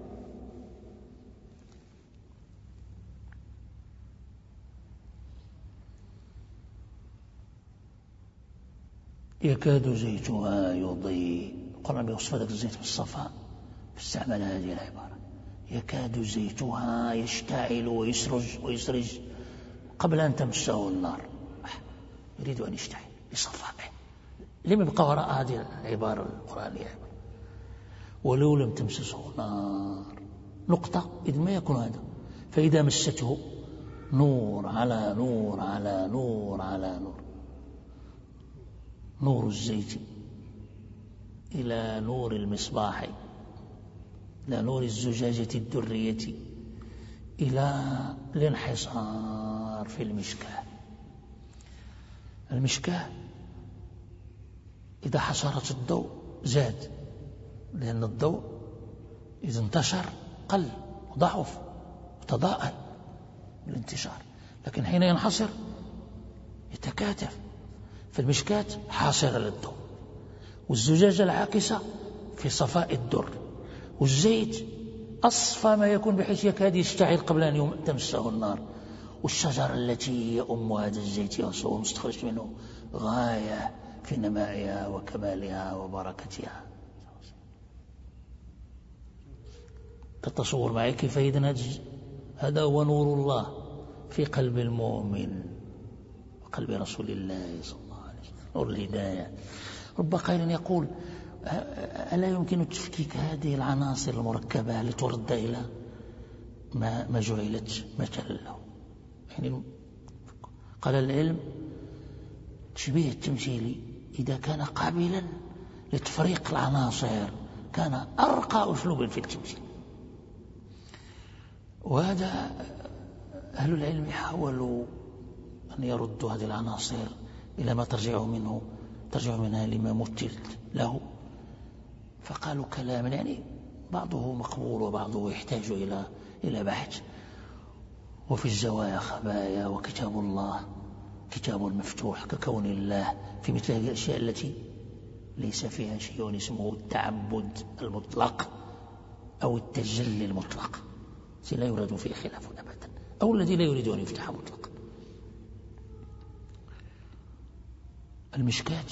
يكاد زيتها يضيء. القرآن بيوصف ذلك الزيت بالصفاء، فاستعمل هذه العبارة يكاد زيتها يشتعل ويسرج قبل أن تمسه النار. يريد أن يشتعل بصفائه. لم يبقى وراء هذه العبارة القرآنية ولو لم تمسسه نار نقطة، إذن ما يكون هذا. فإذا مسته نور على نور على نور على نور، نور الزيت إلى نور المصباح، إلى نور الزجاجة الدرية، إلى الانحصار في المشكاة. المشكاة إذا حشرت الضوء زاد، لأن الضوء إذا انتشر قل وضعف وتضاءل بالانتشار، لكن حين ينحصر يتكاثف. فالمشكاة حاصرة للضوء، والزجاجة العاكسة في صفاء الدر، والزيت أصفى ما يكون بحيث يكاد يشتعل قبل أن تمسه النار، والشجرة التي هي أم هذا الزيت يصوم مستخرج منه غاية في نمائها وكمالها وبركتها. تتصور معي كيف إذن هذا هو نور الله في قلب المؤمن وقلب رسول الله صلى الله عليه وسلم، نور الهداية. رب قائل يقول: ألا يمكن تفكيك هذه العناصر المركبة لترد إلى ما جعلت مثلا له؟ يعني قال العلم تشبيه التمثيلي إذا كان قابلا لتفريق العناصر كان أرقى أسلوب في التمثيل. وهذا أهل العلم حاولوا أن يردوا هذه العناصر إلى ما ترجع منها لما مثلت له، فقالوا كلاما يعني بعضه مقبول وبعضه يحتاج إلى بحث. وفي الزوايا خبايا، وكتاب الله كتاب مفتوح ككون الله في مثل هذه الأشياء التي ليس فيها شيء اسمه التعبد المطلق أو التجلي المطلق، لا يراد فيه خلاف أبدا، أو الذي لا يريد أن يفتح مطلقا. المشكاة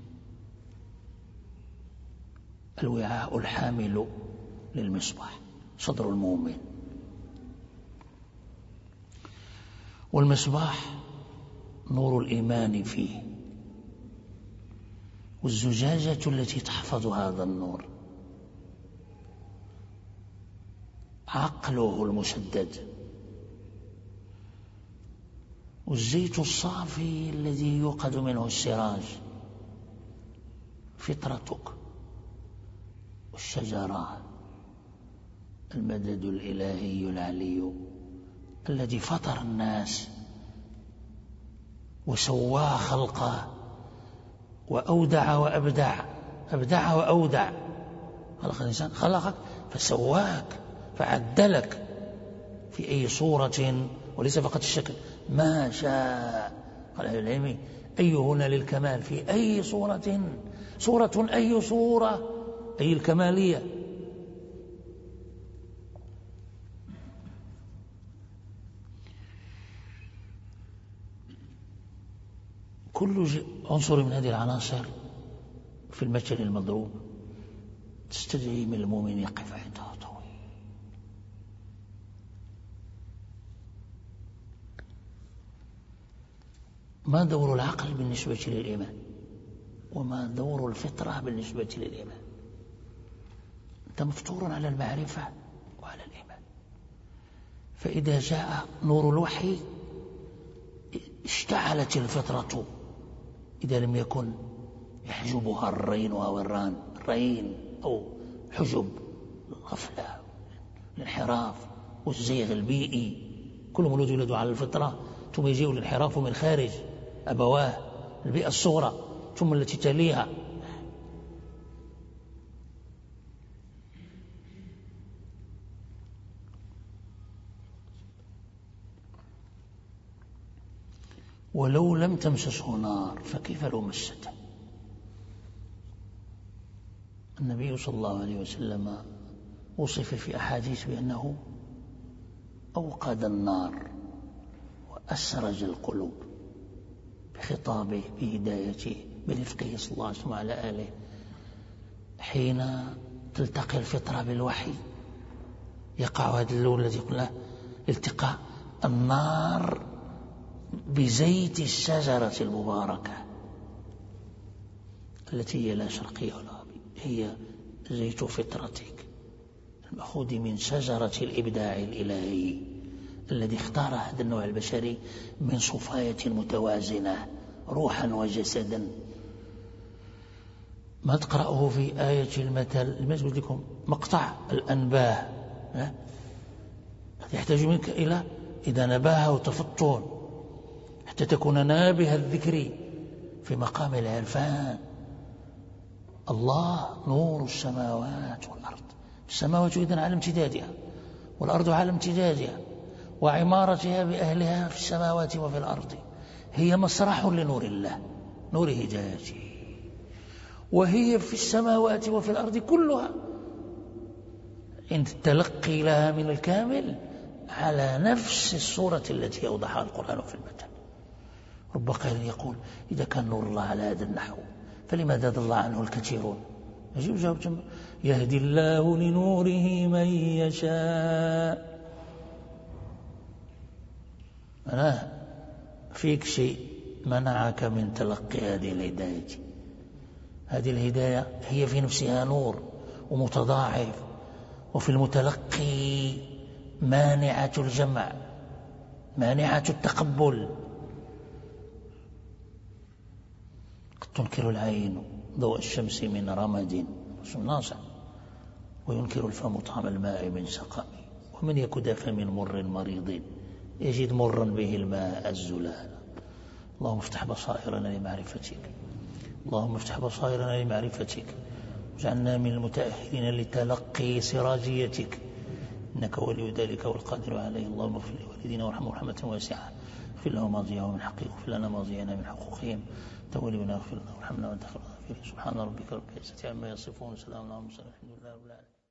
الوعاء الحامل للمصباح، صدر المؤمن. والمصباح نور الإيمان فيه، والزجاجة التي تحفظ هذا النور عقله المسدد، والزيت الصافي الذي يوقد منه السراج فطرتك، والشجرة المدد الإلهي العلي الذي فطر الناس وسواه خلقه وأودع وأبدع، أبدع وأودع. خلق الإنسان، خلقك فسواك فعدلك في أي صورة، وليس فقط الشكل، ما شاء. قال أهل العلم: أي هنا للكمال، في أي صورة، أي صورة، أي الكمالية. كل عنصر من هذه العناصر في المثل المضروب تستدعي من المؤمن يقف عندها طويل. ما دور العقل بالنسبة للإيمان؟ وما دور الفطرة بالنسبة للإيمان؟ أنت مفطور على المعرفة وعلى الإيمان، فإذا جاء نور الوحي اشتعلت الفطرة، إذا لم يكن يحجبها الرين أو الرين أو حجب الغفلة، الانحراف والزيغ البيئي. كل مولود يولد على الفطرة، ثم يجيء الانحراف من خارج أبواه، البيئة الصغرى ثم التي تليها. ولو لم تمسسه نار فكيف لو مسته؟ النبي صلى الله عليه وسلم وصف في أحاديث بأنه أوقد النار وأسرج القلوب بخطابه، بهدايته، برفقه صلى الله عليه وسلم على آله. حين تلتقي الفطرة بالوحي يقع هذا اللون الذي قلنا التقاء النار بزيت الشجرة المباركة التي هي لا شرقية ولا غربية، هي زيت فطرتك المأخوذ من شجرة الإبداع الإلهي الذي اختار هذا النوع البشري من صفاية متوازنة روحا وجسدا. ما تقرأه في آية المثل، لما قلت لكم مقطع الأنباه يحتاج منك إلى نباهة وتفطن حتى تكون نابه الذكر في مقام العرفان الله نور السماوات والأرض. السماوات إذن على امتدادها، والأرض على امتدادها، وعمارتها بأهلها في السماوات وفي الأرض، هي مسرح لنور الله، نور هدايته، وهي في السماوات وفي الأرض كلها عند التلقي لها من الكامل على نفس الصورة التي أوضحها القرآن في المثل. رب قائل يقول إذا كان نور الله على هذا النحو فلماذا ضل عنه الكثيرون؟ يجب جواب: يهدي الله لنوره من يشاء. أنا فيك شيء منعك من تلقي هذه الهداية. هذه الهداية هي في نفسها نور ومتضاعف، وفي المتلقي مانعة الجمع، مانعة التقبل. قد تنكر العين ضوء الشمس من رمد ناصع، وينكر الفم طعم الماء من سقم، ومن يكد فم مر مريض يجد مرا به الماء الزلال. اللهم افتح بصائرنا لمعرفتك، اللهم افتح بصائرنا لمعرفتك، واجعلنا من المتأهلين لتلقي سراجيتك، إنك ولي ذلك والقادر عليه. اللهم اغفر لوالدينا وارحمهم رحمة واسعة، اغفر لهم ما ضيعوا من حقهم، اغفر لنا ما ضيعنا من حقوقهم، تولنا اغفر لنا وارحمنا وانت خير الغافرين. سبحان ربك رب العزة عما يصفون، وسلام على المرسلين، الحمد لله رب العالمين.